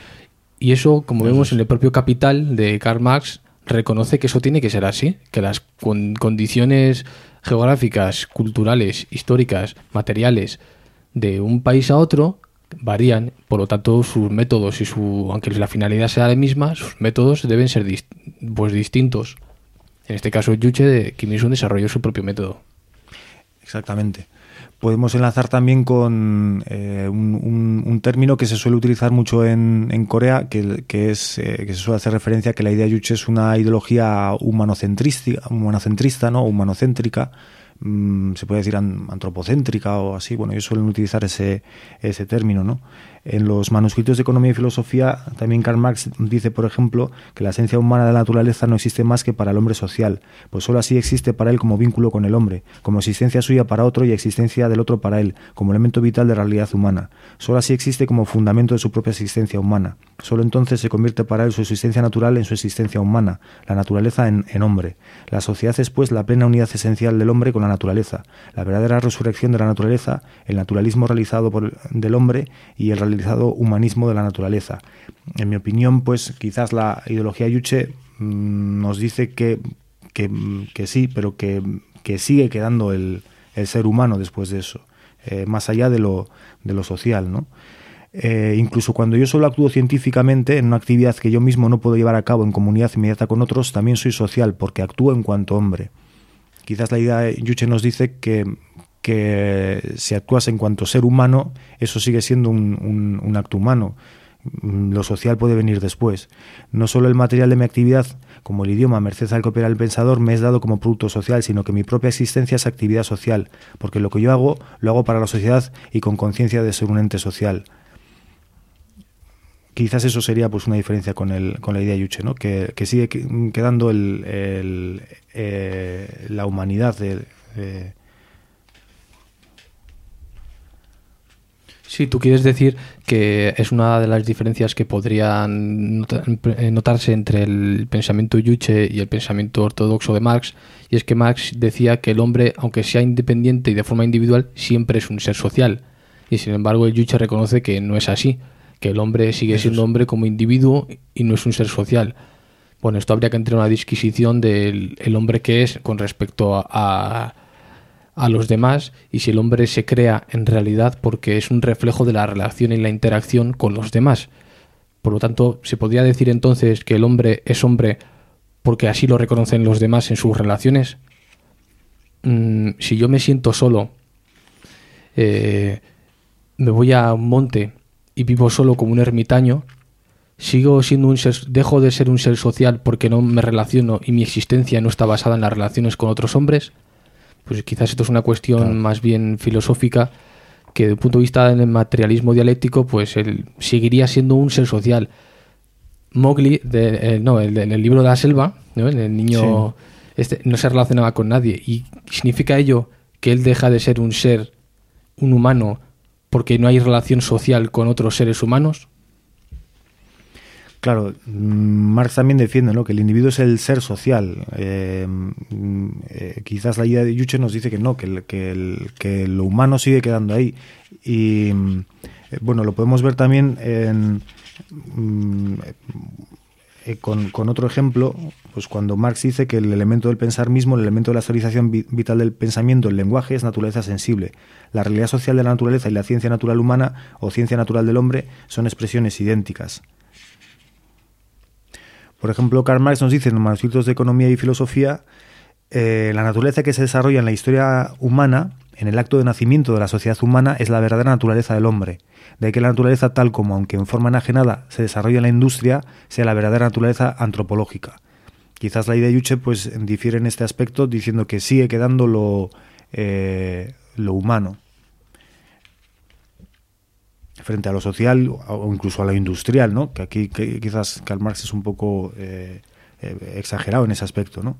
Y eso, como vemos en el propio Capital de Karl Marx, reconoce que eso tiene que ser así, que las condiciones geográficas, culturales, históricas, materiales de un país a otro varían, por lo tanto sus métodos y aunque la finalidad sea la misma, sus métodos deben ser distintos. En este caso, Juche, Kim Il-sung desarrolló su propio método. Exactamente. Podemos enlazar también con un término que se suele utilizar mucho en Corea, que se suele hacer referencia a que la idea Juche es una ideología humanocéntrica, ¿no? Humanocéntrica, se puede decir antropocéntrica o así. Bueno, ellos suelen utilizar ese término, ¿no? En los manuscritos de Economía y Filosofía, también Karl Marx dice, por ejemplo, que la esencia humana de la naturaleza no existe más que para el hombre social, pues sólo así existe para él como vínculo con el hombre, como existencia suya para otro y existencia del otro para él, como elemento vital de la realidad humana. Sólo así existe como fundamento de su propia existencia humana. Sólo entonces se convierte para él su existencia natural en su existencia humana, la naturaleza en hombre. La sociedad es, pues, la plena unidad esencial del hombre con la naturaleza, la verdadera resurrección de la naturaleza, el naturalismo realizado del hombre y el realizado humanismo de la naturaleza. En mi opinión, pues quizás la ideología Juche nos dice que sí, pero que sigue quedando el ser humano después de eso, más allá de lo social, ¿no? Incluso cuando yo solo actúo científicamente en una actividad que yo mismo no puedo llevar a cabo en comunidad inmediata con otros, también soy social porque actúo en cuanto hombre. Quizás la idea Juche nos dice que si actúas en cuanto ser humano, eso sigue siendo un acto humano. Lo social puede venir después. No solo el material de mi actividad, como el idioma, merced al que opera el pensador, me es dado como producto social, sino que mi propia existencia es actividad social, porque lo que yo hago, lo hago para la sociedad y con conciencia de ser un ente social. Quizás eso sería pues una diferencia con la idea Juche, ¿no? Que sigue quedando la humanidad Sí, tú quieres decir que es una de las diferencias que podrían notarse entre el pensamiento Juche y el pensamiento ortodoxo de Marx, y es que Marx decía que el hombre, aunque sea independiente y de forma individual, siempre es un ser social, y sin embargo el Juche reconoce que no es así, que el hombre sigue siendo hombre como individuo y no es un ser social. Bueno, esto habría que entrar en una disquisición del hombre que es con respecto a los demás, y si el hombre se crea en realidad porque es un reflejo de la relación y la interacción con los demás. Por lo tanto, ¿se podría decir entonces que el hombre es hombre porque así lo reconocen los demás en sus relaciones? Si yo me siento solo, me voy a un monte y vivo solo como un ermitaño, sigo siendo dejo de ser un ser social porque no me relaciono y mi existencia no está basada en las relaciones con otros hombres. Pues quizás esto es una cuestión más bien filosófica, que desde el punto de vista del materialismo dialéctico, pues él seguiría siendo un ser social. Mowgli, en el libro de la selva, ¿no? El niño no se relacionaba con nadie. ¿Y significa ello que él deja de ser un ser, un humano, porque no hay relación social con otros seres humanos? Claro, Marx también defiende, ¿no?, que el individuo es el ser social. Quizás la idea de Juche nos dice que no, que lo humano sigue quedando ahí. Y bueno, lo podemos ver también con otro ejemplo, pues cuando Marx dice que el elemento del pensar mismo, el elemento de la actualización vital del pensamiento, el lenguaje, es naturaleza sensible. La realidad social de la naturaleza y la ciencia natural humana o ciencia natural del hombre son expresiones idénticas. Por ejemplo, Karl Marx nos dice en los manuscritos de Economía y Filosofía, la naturaleza que se desarrolla en la historia humana, en el acto de nacimiento de la sociedad humana, es la verdadera naturaleza del hombre. De ahí que la naturaleza tal como, aunque en forma enajenada, se desarrolla en la industria, sea la verdadera naturaleza antropológica. Quizás la idea de Juche pues difiere en este aspecto, diciendo que sigue quedando lo humano frente a lo social o incluso a lo industrial, ¿no? Que aquí quizás Karl Marx es un poco exagerado en ese aspecto, ¿no?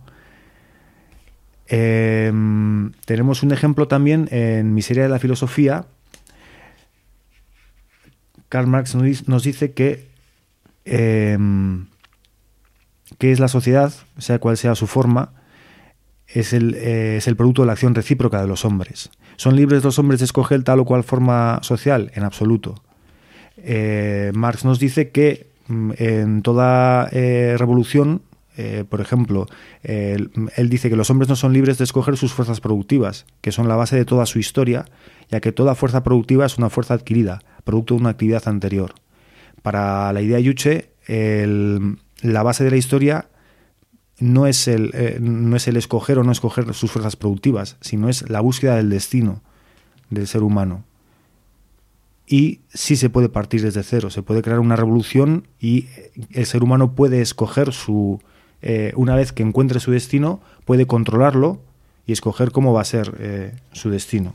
Tenemos un ejemplo también en Miseria de la filosofía. Karl Marx nos dice que es la sociedad, sea cual sea su forma, es el producto de la acción recíproca de los hombres. ¿Son libres los hombres de escoger tal o cual forma social? En absoluto. Marx nos dice que en toda revolución, por ejemplo, él dice que los hombres no son libres de escoger sus fuerzas productivas, que son la base de toda su historia, ya que toda fuerza productiva es una fuerza adquirida, producto de una actividad anterior. Para la idea de Juche, la base de la historia no es el escoger o no escoger sus fuerzas productivas, sino es la búsqueda del destino del ser humano. Y sí se puede partir desde cero, se puede crear una revolución y el ser humano puede escoger una vez que encuentre su destino, puede controlarlo y escoger cómo va a ser su destino.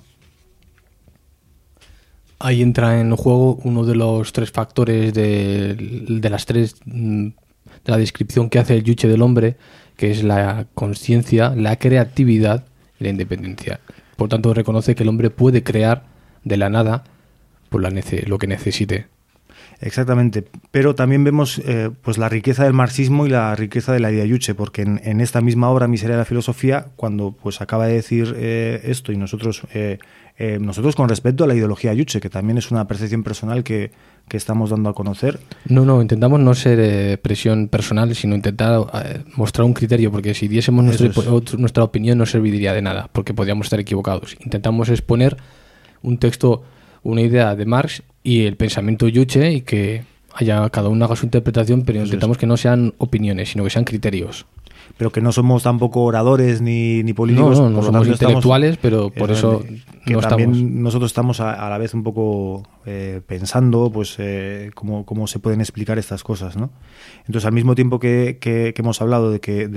Ahí entra en juego uno de los tres factores de las tres de la descripción que hace el Juche del hombre, que es la conciencia, la creatividad y la independencia. Por tanto, reconoce que el hombre puede crear de la nada por lo que necesite. Exactamente, pero también vemos pues la riqueza del marxismo y la riqueza de la idea de Juche, porque en esta misma obra, Miseria de la filosofía, cuando pues acaba de decir esto y nosotros con respecto a la ideología de Juche, que también es una percepción personal que estamos dando a conocer. No, intentamos no ser presión personal, sino intentar mostrar un criterio, porque si diésemos nuestra opinión no serviría de nada, porque podríamos estar equivocados. Intentamos exponer un texto, una idea de Marx y el pensamiento Juche, y que cada uno haga su interpretación, pero intentamos que no sean opiniones, sino que sean criterios. Pero que no somos tampoco oradores ni políticos. No somos intelectuales, pero por eso que no también estamos. Nosotros estamos a la vez un poco pensando pues cómo se pueden explicar estas cosas, ¿no? Entonces, al mismo tiempo que hemos hablado de que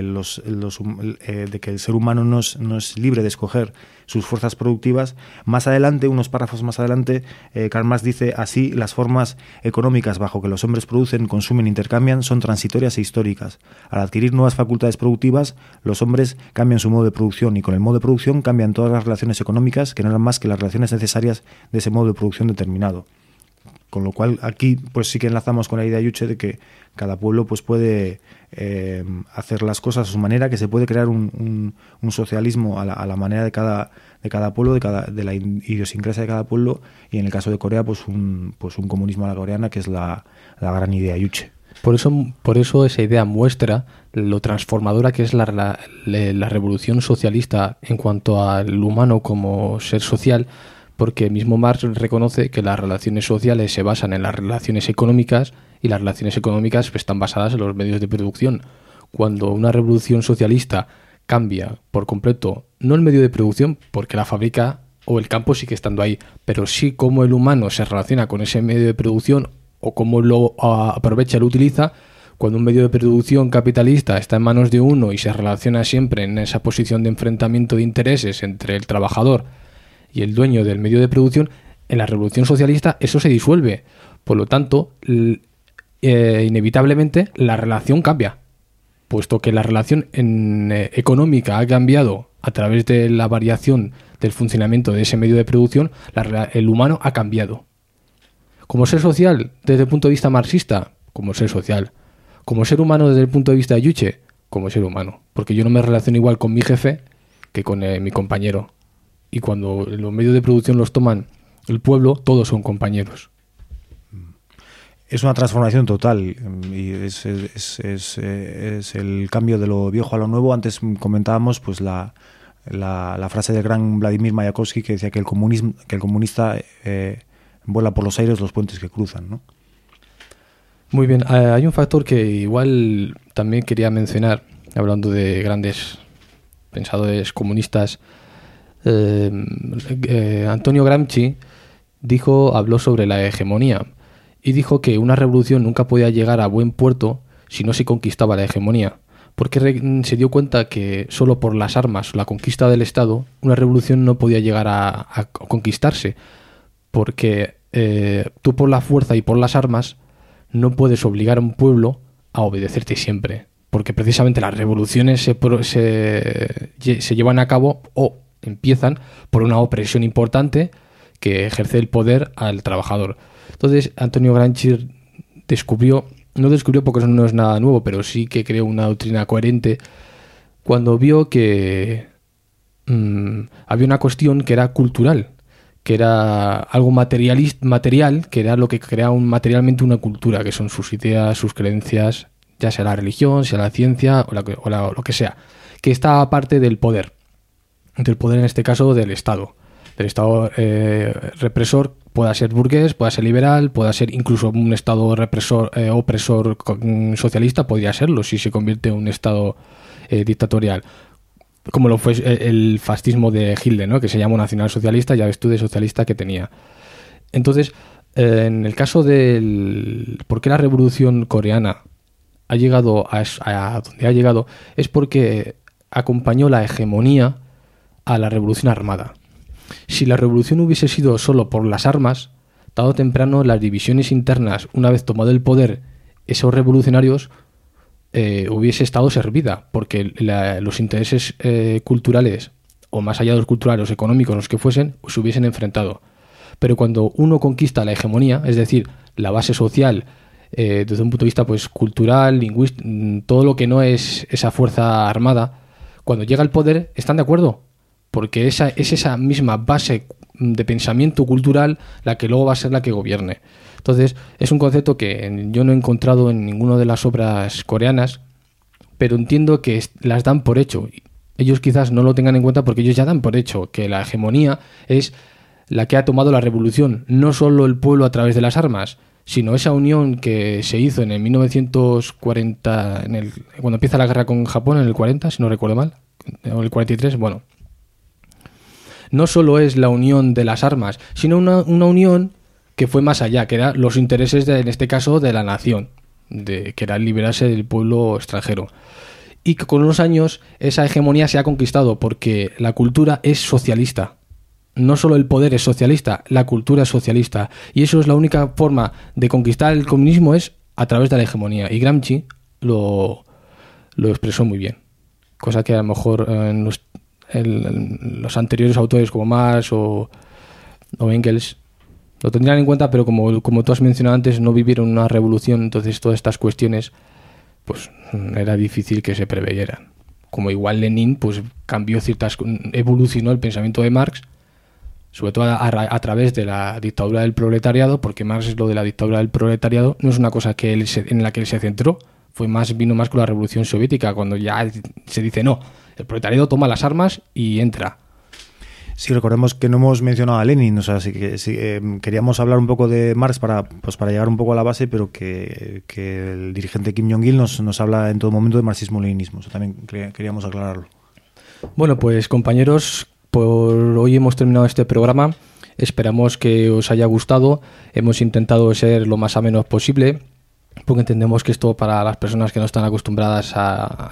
el ser humano no es libre de escoger sus fuerzas productivas, más adelante, unos párrafos más adelante, Karl Marx dice: así, las formas económicas bajo que los hombres producen, consumen e intercambian son transitorias e históricas. Al adquirir nuevas facultades productivas, los hombres cambian su modo de producción, y con el modo de producción cambian todas las relaciones económicas, que no eran más que las relaciones necesarias de ese modo de producción determinado. Con lo cual, aquí pues sí que enlazamos con la idea de Juche de que cada pueblo pues puede hacer las cosas a su manera, que se puede crear un socialismo a la manera de cada pueblo, de la idiosincrasia de cada pueblo, y en el caso de Corea pues un comunismo a la coreana, que es la gran idea de Juche. Por eso esa idea muestra lo transformadora que es la revolución socialista en cuanto al humano como ser social, porque mismo Marx reconoce que las relaciones sociales se basan en las relaciones económicas, y las relaciones económicas pues, están basadas en los medios de producción. Cuando una revolución socialista cambia por completo, no el medio de producción, porque la fábrica o el campo sigue estando ahí, pero sí cómo el humano se relaciona con ese medio de producción o cómo lo aprovecha y lo utiliza. Cuando un medio de producción capitalista está en manos de uno y se relaciona siempre en esa posición de enfrentamiento de intereses entre el trabajador y el dueño del medio de producción, en la revolución socialista eso se disuelve. Por lo tanto, inevitablemente la relación cambia. puesto que la relación económica ha cambiado a través de la variación del funcionamiento de ese medio de producción, el humano ha cambiado. Como ser social, desde el punto de vista marxista, como ser social. Como ser humano desde el punto de vista de Yuche, como ser humano. Porque yo no me relaciono igual con mi jefe que con mi compañero. Y cuando los medios de producción los toman el pueblo, todos son compañeros. Es una transformación total y es el cambio de lo viejo a lo nuevo. Antes comentábamos pues la frase del gran Vladimir Mayakovsky, que decía que el comunista vuela por los aires los puentes que cruzan, ¿no? Muy bien, hay un factor que igual también quería mencionar, hablando de grandes pensadores comunistas. Antonio Gramsci habló sobre la hegemonía y dijo que una revolución nunca podía llegar a buen puerto si no se conquistaba la hegemonía, porque se dio cuenta que solo por las armas, la conquista del Estado, una revolución no podía llegar a conquistarse, porque tú por la fuerza y por las armas no puedes obligar a un pueblo a obedecerte siempre, porque precisamente las revoluciones se llevan a cabo o empiezan por una opresión importante que ejerce el poder al trabajador. Entonces Antonio Gramsci no descubrió porque eso no es nada nuevo, pero sí que creó una doctrina coherente cuando vio que había una cuestión que era cultural, que era algo material, que era lo que crea materialmente una cultura, que son sus ideas, sus creencias, ya sea la religión, sea la ciencia o lo que sea, que está aparte del poder en este caso del Estado represor, pueda ser burgués, pueda ser liberal, pueda ser incluso un Estado represor, opresor socialista, podría serlo si se convierte en un Estado dictatorial, como lo fue el fascismo de Hitler, ¿no? Que se llamó nacionalsocialista, ya ves tú de socialista que tenía. Entonces, en el caso del por qué la revolución coreana ha llegado a donde ha llegado, es porque acompañó la hegemonía a la revolución armada. Si la revolución hubiese sido solo por las armas, tarde o temprano las divisiones internas, una vez tomado el poder, esos revolucionarios hubiese estado servida, porque los intereses culturales, o más allá de los culturales, los económicos, los que fuesen, se hubiesen enfrentado. Pero cuando uno conquista la hegemonía, es decir, la base social, desde un punto de vista pues cultural, lingüístico, todo lo que no es esa fuerza armada, cuando llega al poder, ¿están de acuerdo? Porque es esa misma base de pensamiento cultural la que luego va a ser la que gobierne. Entonces, es un concepto que yo no he encontrado en ninguna de las obras coreanas, pero entiendo que las dan por hecho. Ellos quizás no lo tengan en cuenta porque ellos ya dan por hecho que la hegemonía es la que ha tomado la revolución, no solo el pueblo a través de las armas, sino esa unión que se hizo en el 1940, cuando empieza la guerra con Japón, en el 40, si no recuerdo mal, o el 43, bueno. No solo es la unión de las armas, sino una unión que fue más allá, que eran los intereses, en este caso, de la nación, que era liberarse del pueblo extranjero. Y que con los años esa hegemonía se ha conquistado, porque la cultura es socialista. No solo el poder es socialista, la cultura es socialista. Y eso es la única forma de conquistar el comunismo, es a través de la hegemonía. Y Gramsci lo expresó muy bien. Cosa que a lo mejor los anteriores autores como Marx o Engels lo tendrían en cuenta, pero como tú has mencionado antes, no vivieron una revolución, entonces todas estas cuestiones pues era difícil que se preveyeran. Como igual Lenin pues evolucionó el pensamiento de Marx, sobre todo a través de la dictadura del proletariado, porque Marx, lo de la dictadura del proletariado no es una cosa en la que él se centró, vino más con la revolución soviética, cuando ya se dice no, el proletariado toma las armas y entra. Sí, recordemos que no hemos mencionado a Lenin, o sea, sí, queríamos hablar un poco de Marx para llegar un poco a la base, pero que el dirigente Kim Jong-il nos habla en todo momento de marxismo-leninismo, eso también queríamos aclararlo. Bueno, pues compañeros, por hoy hemos terminado este programa, esperamos que os haya gustado, hemos intentado ser lo más ameno posible, porque entendemos que esto para las personas que no están acostumbradas a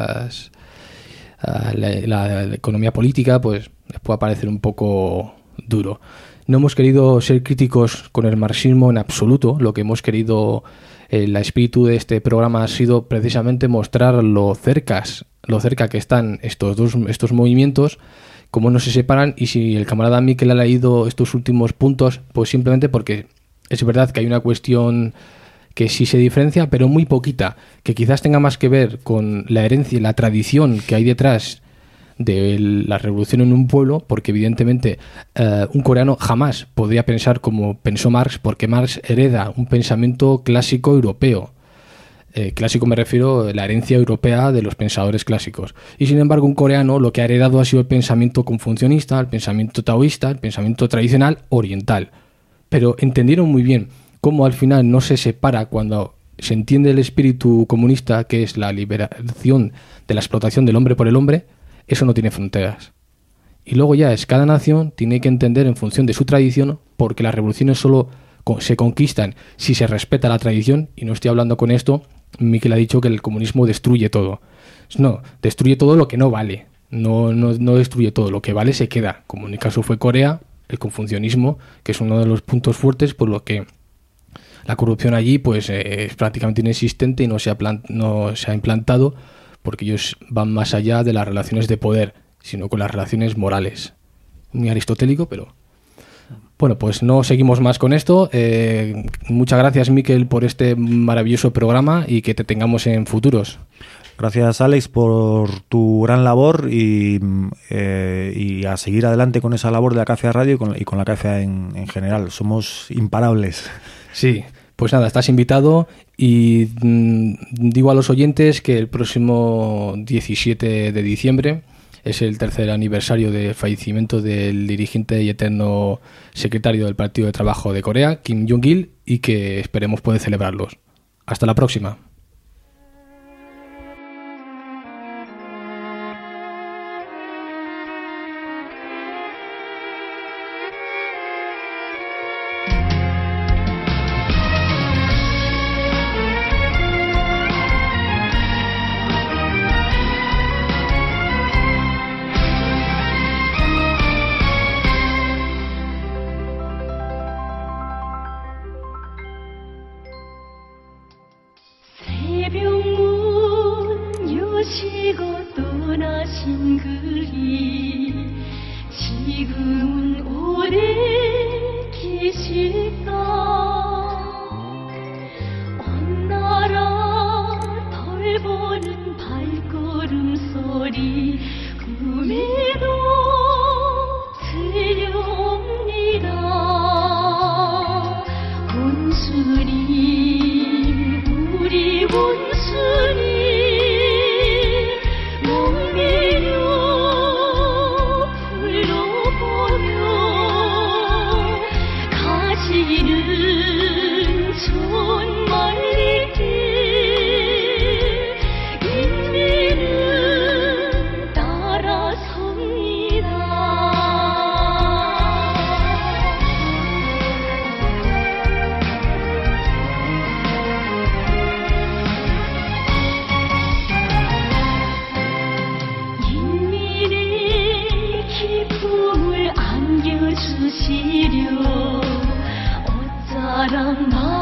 la economía política, pues les puede parecer un poco duro. No hemos querido ser críticos con el marxismo en absoluto, lo que hemos querido El espíritu de este programa ha sido precisamente mostrar lo cerca que están estos movimientos, cómo no se separan, y si el camarada Miquel ha leído estos últimos puntos, pues simplemente porque es verdad que hay una cuestión que sí se diferencia, pero muy poquita, que quizás tenga más que ver con la herencia y la tradición que hay detrás de la revolución en un pueblo, porque evidentemente un coreano jamás podría pensar como pensó Marx, porque Marx hereda un pensamiento clásico europeo. Clásico me refiero a la herencia europea de los pensadores clásicos. Y sin embargo un coreano lo que ha heredado ha sido el pensamiento confucionista, el pensamiento taoísta, el pensamiento tradicional oriental. Pero entendieron muy bien cómo al final no se separa cuando se entiende el espíritu comunista, que es la liberación de la explotación del hombre por el hombre. Eso no tiene fronteras. Y luego ya es cada nación tiene que entender en función de su tradición, porque las revoluciones solo se conquistan si se respeta la tradición. Y no estoy hablando con esto, Miquel ha dicho que el comunismo destruye todo. No, destruye todo lo que no vale. No destruye todo, lo que vale se queda. Como en el caso fue Corea, el confucianismo, que es uno de los puntos fuertes, por lo que la corrupción allí pues es prácticamente inexistente y no se ha implantado, porque ellos van más allá de las relaciones de poder, sino con las relaciones morales. Muy aristotélico, pero... Bueno, pues no seguimos más con esto. Muchas gracias, Miquel, por este maravilloso programa y que te tengamos en futuros. Gracias, Alex, por tu gran labor y a seguir adelante con esa labor de la KFA Radio y con la KFA en general. Somos imparables. Sí, pues nada, estás invitado y digo a los oyentes que el próximo 17 de diciembre es el tercer aniversario del fallecimiento del dirigente y eterno secretario del Partido de Trabajo de Corea, Kim Jong-il, y que esperemos poder celebrarlos. Hasta la próxima. 주시려 어쩌란 말